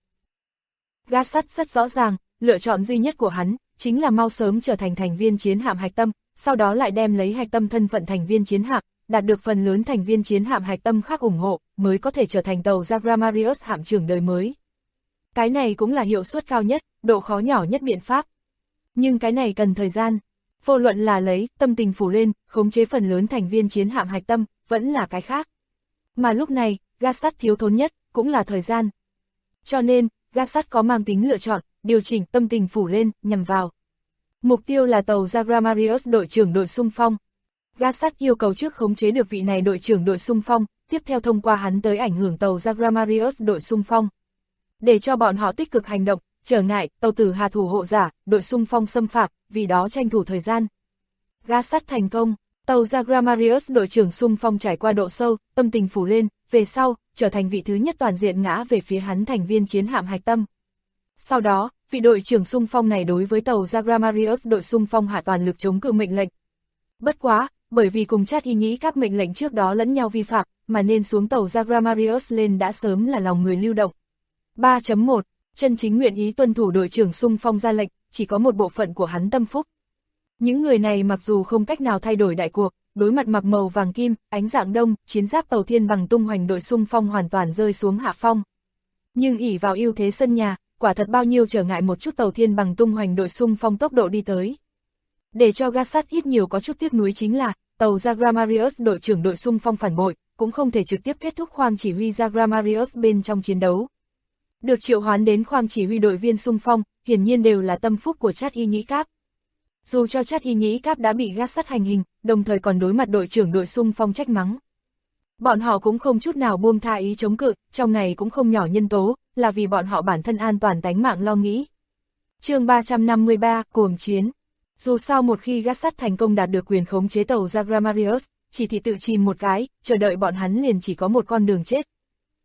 Speaker 2: Gassat rất rõ ràng, lựa chọn duy nhất của hắn, chính là mau sớm trở thành thành viên chiến hạm hạch tâm, sau đó lại đem lấy hạch tâm thân phận thành viên chiến hạm, đạt được phần lớn thành viên chiến hạm hạch tâm khác ủng hộ, mới có thể trở thành tàu Zagrammarius hạm trưởng đời mới. Cái này cũng là hiệu suất cao nhất, độ khó nhỏ nhất biện pháp. Nhưng cái này cần thời gian. Vô luận là lấy tâm tình phủ lên, khống chế phần lớn thành viên chiến hạm hạch tâm, vẫn là cái khác. Mà lúc này, Gassat thiếu thốn nhất, cũng là thời gian. Cho nên, Gassat có mang tính lựa chọn, điều chỉnh tâm tình phủ lên, nhằm vào. Mục tiêu là tàu Zagrammarius đội trưởng đội xung phong. Gassat yêu cầu trước khống chế được vị này đội trưởng đội xung phong, tiếp theo thông qua hắn tới ảnh hưởng tàu Zagrammarius đội xung phong. Để cho bọn họ tích cực hành động, trở ngại, tàu tử hà thủ hộ giả, đội xung phong xâm phạm, vì đó tranh thủ thời gian. Gassat thành công, tàu Zagrammarius đội trưởng xung phong trải qua độ sâu, tâm tình phủ lên, về sau, trở thành vị thứ nhất toàn diện ngã về phía hắn thành viên chiến hạm hạch tâm. Sau đó, vị đội trưởng xung phong này đối với tàu Zagrammarius đội xung phong hạ toàn lực chống cự mệnh lệnh. Bất quá, bởi vì cùng Chát Y Nhĩ các mệnh lệnh trước đó lẫn nhau vi phạm, mà nên xuống tàu Zagrammarius lên đã sớm là lòng người lưu động. 3.1 Chân chính nguyện ý tuân thủ đội trưởng xung phong ra lệnh, chỉ có một bộ phận của hắn tâm phúc. Những người này mặc dù không cách nào thay đổi đại cuộc, đối mặt mặc màu vàng kim, ánh dạng đông, chiến giáp tàu thiên bằng tung hoành đội xung phong hoàn toàn rơi xuống hạ phong. Nhưng ỷ vào ưu thế sân nhà, quả thật bao nhiêu trở ngại một chút tàu thiên bằng tung hoành đội xung phong tốc độ đi tới. Để cho Gassat ít nhiều có chút tiếc nuối chính là, tàu Zagrammarius đội trưởng đội xung phong phản bội, cũng không thể trực tiếp kết thúc khoang chỉ huy Zagrammarius bên trong chiến đấu. Được triệu hoán đến khoang chỉ huy đội viên xung phong, hiển nhiên đều là tâm phúc của Chát Y Nhĩ Cáp. Dù cho Chát Y Nhĩ Cáp đã bị Gassat hành hình, đồng thời còn đối mặt đội trưởng đội xung phong trách mắng. Bọn họ cũng không chút nào buông tha ý chống cự, trong này cũng không nhỏ nhân tố, là vì bọn họ bản thân an toàn tánh mạng lo nghĩ. Chương 353, cuồng chiến. Dù sao một khi Gassat thành công đạt được quyền khống chế tàu Zagrammarius, chỉ thị tự chìm một cái, chờ đợi bọn hắn liền chỉ có một con đường chết.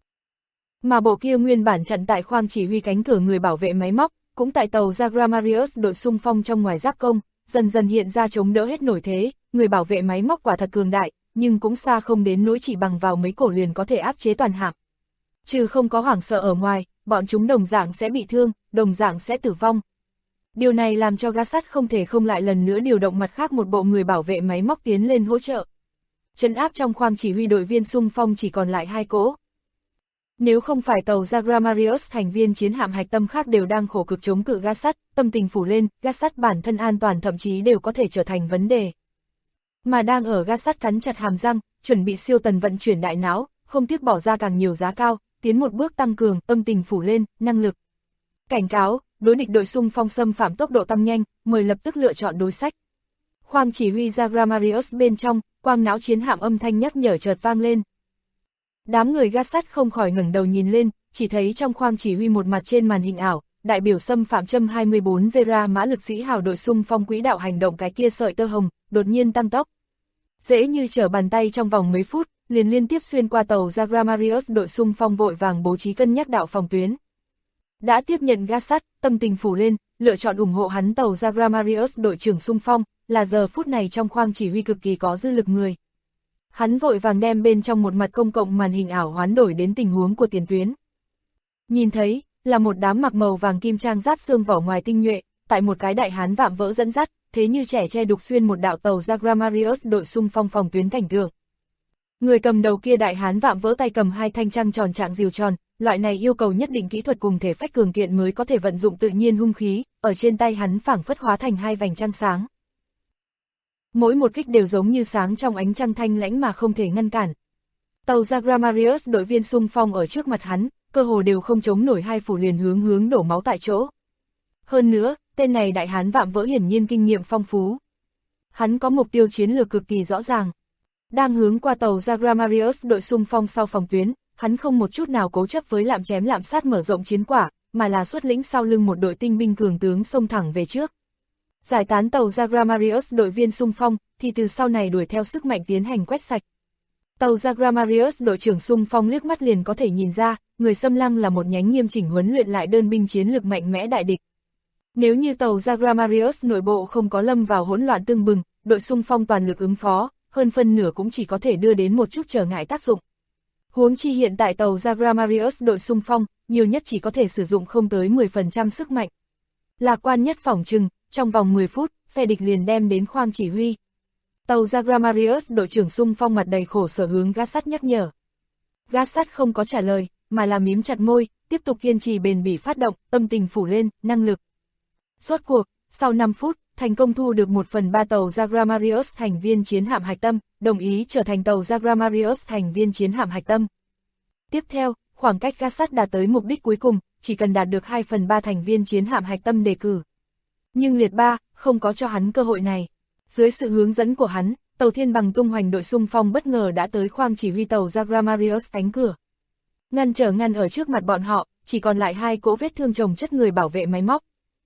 Speaker 2: Mà bộ kia nguyên bản chặn tại khoang chỉ huy cánh cửa người bảo vệ máy móc, cũng tại tàu Zagrammarius đội xung phong trong ngoài giáp công, dần dần hiện ra chống đỡ hết nổi thế, người bảo vệ máy móc quả thật cường đại, nhưng cũng xa không đến nỗi chỉ bằng vào mấy cổ liền có thể áp chế toàn hạm. Trừ không có hoảng sợ ở ngoài, bọn chúng đồng dạng sẽ bị thương, đồng dạng sẽ tử vong. Điều này làm cho Gassat không thể không lại lần nữa điều động mặt khác một bộ người bảo vệ máy móc tiến lên hỗ trợ. Trấn áp trong khoang chỉ huy đội viên xung phong chỉ còn lại 2 cỗ. Nếu không phải tàu Zagrammarius thành viên chiến hạm hạch tâm khác đều đang khổ cực chống cự Gassat, tâm tình phủ lên, Gassat bản thân an toàn thậm chí đều có thể trở thành vấn đề. Mà đang ở Gassat cắn chặt hàm răng, chuẩn bị siêu tần vận chuyển đại não, không tiếc bỏ ra càng nhiều giá cao, tiến một bước tăng cường, tâm tình phủ lên, năng lực. Cảnh cáo, đối địch đội xung phong xâm phạm tốc độ tăng nhanh, mời lập tức lựa chọn đối sách. Khoang chỉ huy Zagrammarius bên trong, quang não chiến hạm âm thanh nhắc nhở chợt vang lên. Đám người Gassat không khỏi ngẩng đầu nhìn lên, chỉ thấy trong khoang chỉ huy một mặt trên màn hình ảo, đại biểu xâm phạm châm 24 Zera mã lực sĩ hào đội xung phong quỹ đạo hành động cái kia sợi tơ hồng, đột nhiên tăng tốc. Dễ như trở bàn tay trong vòng mấy phút, liền liên tiếp xuyên qua tàu Zagrammarius đội xung phong vội vàng bố trí cân nhắc đạo phòng tuyến. Đã tiếp nhận Gassat, tâm tình phủ lên, lựa chọn ủng hộ hắn tàu Zagrammarius đội trưởng xung phong, là giờ phút này trong khoang chỉ huy cực kỳ có dư lực người. Hắn vội vàng đem bên trong một mặt công cộng màn hình ảo hoán đổi đến tình huống của tiền tuyến. Nhìn thấy, là một đám mặc màu vàng kim trang giáp xương vỏ ngoài tinh nhuệ, tại một cái đại hán vạm vỡ dẫn dắt, thế như trẻ che đục xuyên một đạo tàu Zagrammarius đội xung phong phòng tuyến cảnh tượng. Người cầm đầu kia đại hán vạm vỡ tay cầm 2 thanh trăng tròn trạng diều tròn, loại này yêu cầu nhất định kỹ thuật cùng thể phách cường kiện mới có thể vận dụng tự nhiên hung khí, ở trên tay hắn phảng phất hóa thành 2 vành trăng sáng. Mỗi một kích đều giống như sáng trong ánh trăng thanh lãnh mà không thể ngăn cản. Tàu Zagrammarius đội viên xung phong ở trước mặt hắn, cơ hồ đều không chống nổi 2 phủ liền hướng đổ máu tại chỗ. Hơn nữa, tên này đại hán vạm vỡ hiển nhiên kinh nghiệm phong phú. Hắn có mục tiêu chiến lược cực kỳ rõ ràng. Đang hướng qua tàu Zagramarius đội xung phong sau phòng tuyến, hắn không một chút nào cố chấp với lạm chém lạm sát mở rộng chiến quả, mà là xuất lĩnh sau lưng một đội tinh binh cường tướng xông thẳng về trước. Giải tán tàu Zagramarius đội viên xung phong, thì từ sau này đuổi theo sức mạnh tiến hành quét sạch. Tàu Zagramarius đội trưởng xung phong liếc mắt liền có thể nhìn ra, người xâm lăng là một nhánh nghiêm chỉnh huấn luyện lại đơn binh chiến lực mạnh mẽ đại địch. Nếu như tàu Zagramarius nội bộ không có lâm vào hỗn loạn tương bừng, đội xung phong toàn lực ứng phó, hơn phân nửa cũng chỉ có thể đưa đến một chút trở ngại tác dụng. Huống chi hiện tại tàu Zagramarius đội xung phong, nhiều nhất chỉ có thể sử dụng không tới 10% sức mạnh. Lạc quan nhất phỏng chừng, trong vòng 10 phút, phe địch liền đem đến khoang chỉ huy. Tàu Zagramarius đội trưởng xung phong mặt đầy khổ sở hướng Gassat nhắc nhở. Gassat không có trả lời, mà là mím chặt môi, tiếp tục kiên trì bền bỉ phát động, tâm tình phủ lên, năng lực. Rốt cuộc, sau 5 phút, thành công thu được 1/3 tàu Zagramarius thành viên chiến hạm hạch tâm, đồng ý trở thành tàu Zagramarius thành viên chiến hạm hạch tâm. Tiếp theo, khoảng cách Gassat đạt tới mục đích cuối cùng, chỉ cần đạt được 2/3 thành viên chiến hạm hạch tâm đề cử. Nhưng Liệt Ba không có cho hắn cơ hội này. Dưới sự hướng dẫn của hắn, tàu Thiên Bằng tung hoành đội xung phong bất ngờ đã tới khoang chỉ huy tàu Zagramarius cánh cửa. Ngăn ở trước mặt bọn họ, chỉ còn lại 2 cỗ vết thương chồng chất người bảo vệ máy móc.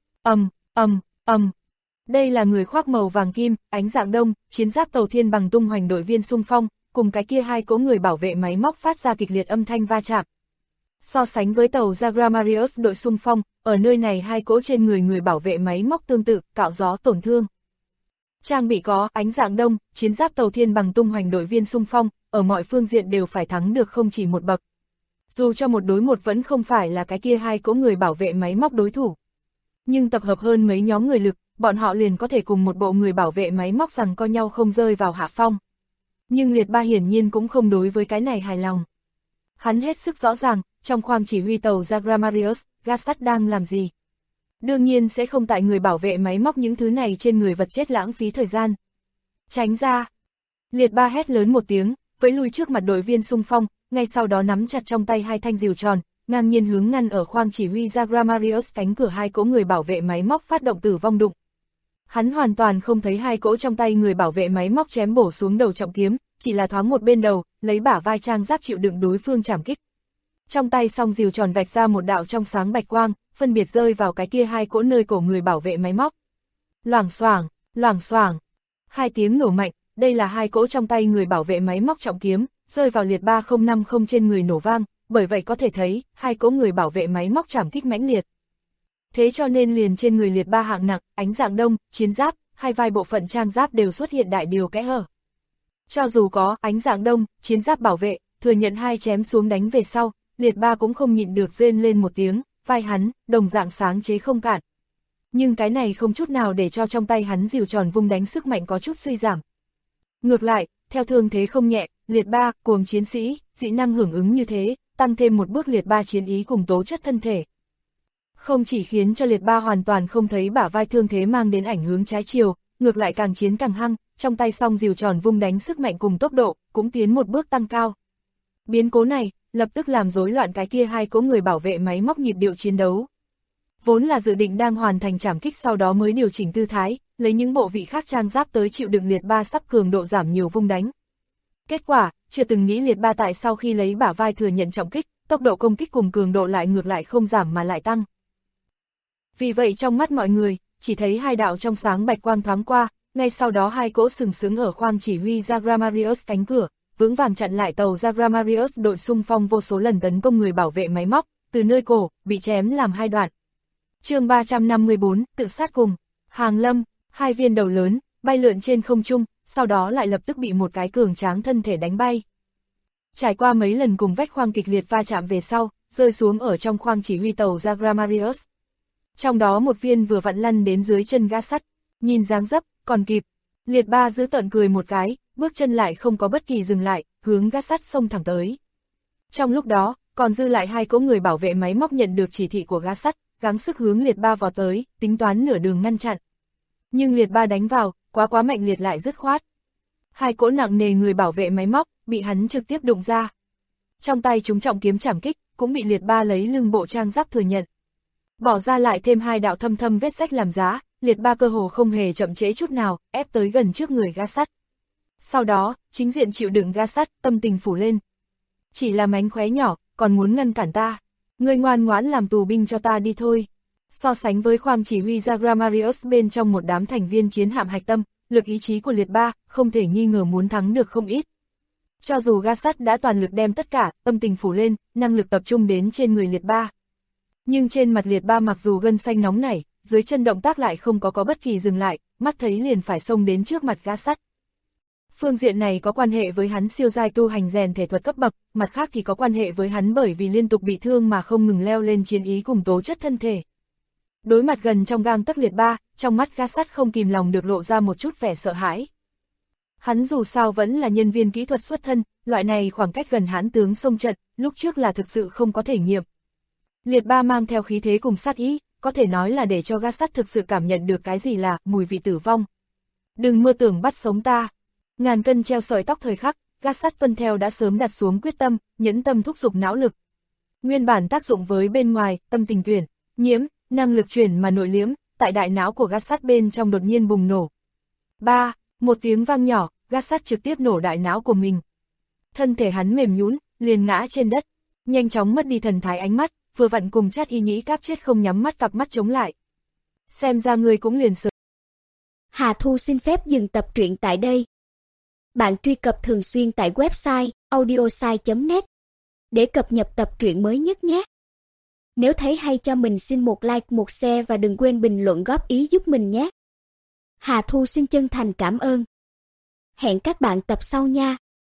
Speaker 2: Đây là người khoác màu vàng kim, ánh dạng đông, chiến giáp tàu Thiên Bằng tung hoành đội viên xung phong, cùng cái kia 2 cỗ người bảo vệ máy móc phát ra kịch liệt âm thanh va chạm. So sánh với tàu Zagramarius đội xung phong, ở nơi này 2 cỗ trên người bảo vệ máy móc tương tự, cạo gió tổn thương. Trang bị có ánh dạng đông, chiến giáp tàu Thiên Bằng tung hoành đội viên xung phong, ở mọi phương diện đều phải thắng được không chỉ một bậc. Dù cho 1 đối 1 vẫn không phải là cái kia 2 cỗ người bảo vệ máy móc đối thủ. Nhưng tập hợp hơn mấy nhóm người lực, bọn họ liền có thể cùng một bộ người bảo vệ máy móc rằng co nhau không rơi vào hạ phong. Nhưng Liệt Ba hiển nhiên cũng không đối với cái này hài lòng. Hắn hết sức rõ ràng, trong khoang chỉ huy tàu Zagramarius, Gassat đang làm gì. Đương nhiên sẽ không tại người bảo vệ máy móc những thứ này trên người vật chết lãng phí thời gian. Tránh ra! Liệt Ba hét lớn một tiếng, vẫy lui trước mặt đội viên xung phong, ngay sau đó nắm chặt trong tay 2 thanh rìu tròn, ngang nhiên hướng ngăn ở khoang chỉ huy Zagramarius cánh cửa 2 cỗ người bảo vệ máy móc phát động tử vong đụng. Hắn hoàn toàn không thấy 2 cỗ trong tay người bảo vệ máy móc chém bổ xuống đầu trọng kiếm, chỉ là thoáng một bên đầu, lấy bả vai trang giáp chịu đựng đối phương trảm kích. Trong tay song rìu tròn vạch ra một đạo trong sáng bạch quang, phân biệt rơi vào cái kia 2 cỗ nơi cổ người bảo vệ máy móc. Loảng xoảng. 2 tiếng nổ mạnh, đây là 2 cỗ trong tay người bảo vệ máy móc trọng kiếm, rơi vào Liệt 3050 trên người nổ vang, bởi vậy có thể thấy, 2 cỗ người bảo vệ máy móc trảm kích mãnh liệt. Thế cho nên liền trên người Liệt Ba hạng nặng, ánh dạng đông, chiến giáp, 2 vai bộ phận trang giáp đều xuất hiện đại điều kẽ hở. Cho dù có ánh dạng đông, chiến giáp bảo vệ, thừa nhận 2 chém xuống đánh về sau, Liệt Ba cũng không nhịn được rên lên một tiếng, vai hắn, đồng dạng sáng chế không cạn. Nhưng cái này không chút nào để cho trong tay hắn rìu tròn vung đánh sức mạnh có chút suy giảm. Ngược lại, theo thương thế không nhẹ, Liệt Ba, cuồng chiến sĩ, dị năng hưởng ứng như thế, tăng thêm một bước Liệt Ba chiến ý cùng tố chất thân thể. Không chỉ khiến cho Liệt Ba hoàn toàn không thấy bả vai thương thế mang đến ảnh hướng trái chiều, ngược lại càng chiến càng hăng, trong tay song rìu tròn vung đánh sức mạnh cùng tốc độ, cũng tiến một bước tăng cao. Biến cố này, lập tức làm rối loạn cái kia 2 cỗ người bảo vệ máy móc nhịp điệu chiến đấu. Vốn là dự định đang hoàn thành trảm kích sau đó mới điều chỉnh tư thái, lấy những bộ vị khác trang giáp tới chịu đựng Liệt Ba sắp cường độ giảm nhiều vung đánh. Kết quả, chưa từng nghĩ Liệt Ba tại sau khi lấy bả vai thừa nhận trọng kích, tốc độ công kích cùng cường độ lại ngược lại không giảm mà lại tăng. Vì vậy trong mắt mọi người, chỉ thấy 2 đạo trong sáng bạch quang thoáng qua, ngay sau đó 2 cỗ sừng sững ở khoang chỉ huy Zagramarius cánh cửa, vững vàng chặn lại tàu Zagramarius đội xung phong vô số lần tấn công người bảo vệ máy móc, từ nơi cổ, bị chém làm 2 đoạn. Chương 354, tự sát cùng. Hàng lâm, 2 viên đầu lớn, bay lượn trên không trung, sau đó lại lập tức bị một cái cường tráng thân thể đánh bay. Trải qua mấy lần cùng vách khoang kịch liệt va chạm về sau, rơi xuống ở trong khoang chỉ huy tàu Zagramarius. Trong đó một viên vừa vặn lăn đến dưới chân Gassat, nhìn dáng dấp, còn kịp. Liệt Ba giữ tợn cười một cái, bước chân lại không có bất kỳ dừng lại, hướng Gassat xông thẳng tới. Trong lúc đó, còn dư lại 2 cỗ người bảo vệ máy móc nhận được chỉ thị của Gassat, gắng sức hướng Liệt Ba vào tới, tính toán nửa đường ngăn chặn. Nhưng Liệt Ba đánh vào, quá mạnh liệt lại dứt khoát. 2 cỗ nặng nề người bảo vệ máy móc, bị hắn trực tiếp đụng ra. Trong tay chúng trọng kiếm chảm kích, cũng bị Liệt Ba lấy lưng bộ trang giáp thừa nhận. Bỏ ra lại thêm 2 đạo thâm thâm vết rách làm giá, liệt ba cơ hồ không hề chậm trễ chút nào, ép tới gần trước người gã sắt. Sau đó, chính diện chịu đựng gã sắt, tâm tình phủ lên. Chỉ là mánh khóe nhỏ, còn muốn ngăn cản ta. Ngươi ngoan ngoãn làm tù binh cho ta đi thôi. So sánh với khoang chỉ huy Zagramarius bên trong một đám thành viên chiến hạm hạch tâm, lực ý chí của liệt ba, không thể nghi ngờ muốn thắng được không ít. Cho dù gã sắt đã toàn lực đem tất cả, tâm tình phủ lên, năng lực tập trung đến trên người liệt ba. Nhưng trên mặt liệt ba mặc dù gân xanh nóng nảy, dưới chân động tác lại không có bất kỳ dừng lại, mắt thấy liền phải xông đến trước mặt gã sắt. Phương diện này có quan hệ với hắn siêu giai tu hành rèn thể thuật cấp bậc, mặt khác thì có quan hệ với hắn bởi vì liên tục bị thương mà không ngừng leo lên chiến ý cùng tố chất thân thể. Đối mặt gần trong gang tấc liệt ba, trong mắt gã sắt không kìm lòng được lộ ra một chút vẻ sợ hãi. Hắn dù sao vẫn là nhân viên kỹ thuật xuất thân, loại này khoảng cách gần hãn tướng xông trận, lúc trước là thực sự không có thể nghiệm. Liệt ba mang theo khí thế cùng sát ý, có thể nói là để cho gã sắt thực sự cảm nhận được cái gì là mùi vị tử vong. Đừng mơ tưởng bắt sống ta. Ngàn cân treo sợi tóc thời khắc, gã sắt tuân theo đã sớm đặt xuống quyết tâm, nhẫn tâm thúc giục não lực. Nguyên bản tác dụng với bên ngoài, tâm tình tuyển, nhiễm, năng lực chuyển mà nội liếm, tại đại não của gã sắt bên trong đột nhiên bùng nổ. Một tiếng vang nhỏ, gã sắt trực tiếp nổ đại não của mình. Thân thể hắn mềm nhũn, liền ngã trên đất, nhanh chóng mất đi thần thái ánh mắt, vừa vặn cùng Chát Y Nhĩ cáp chết không nhắm mắt cặp mắt chống lại. Xem ra ngươi cũng liền sớm.
Speaker 3: Hà Thu xin phép dừng tập truyện tại đây. Bạn truy cập thường xuyên tại website audiosai.net để cập nhật tập truyện mới nhất nhé. Nếu thấy hay cho mình xin một like, một share và đừng quên bình luận góp ý giúp mình nhé. Hà Thu xin chân thành cảm ơn. Hẹn các bạn tập sau nha.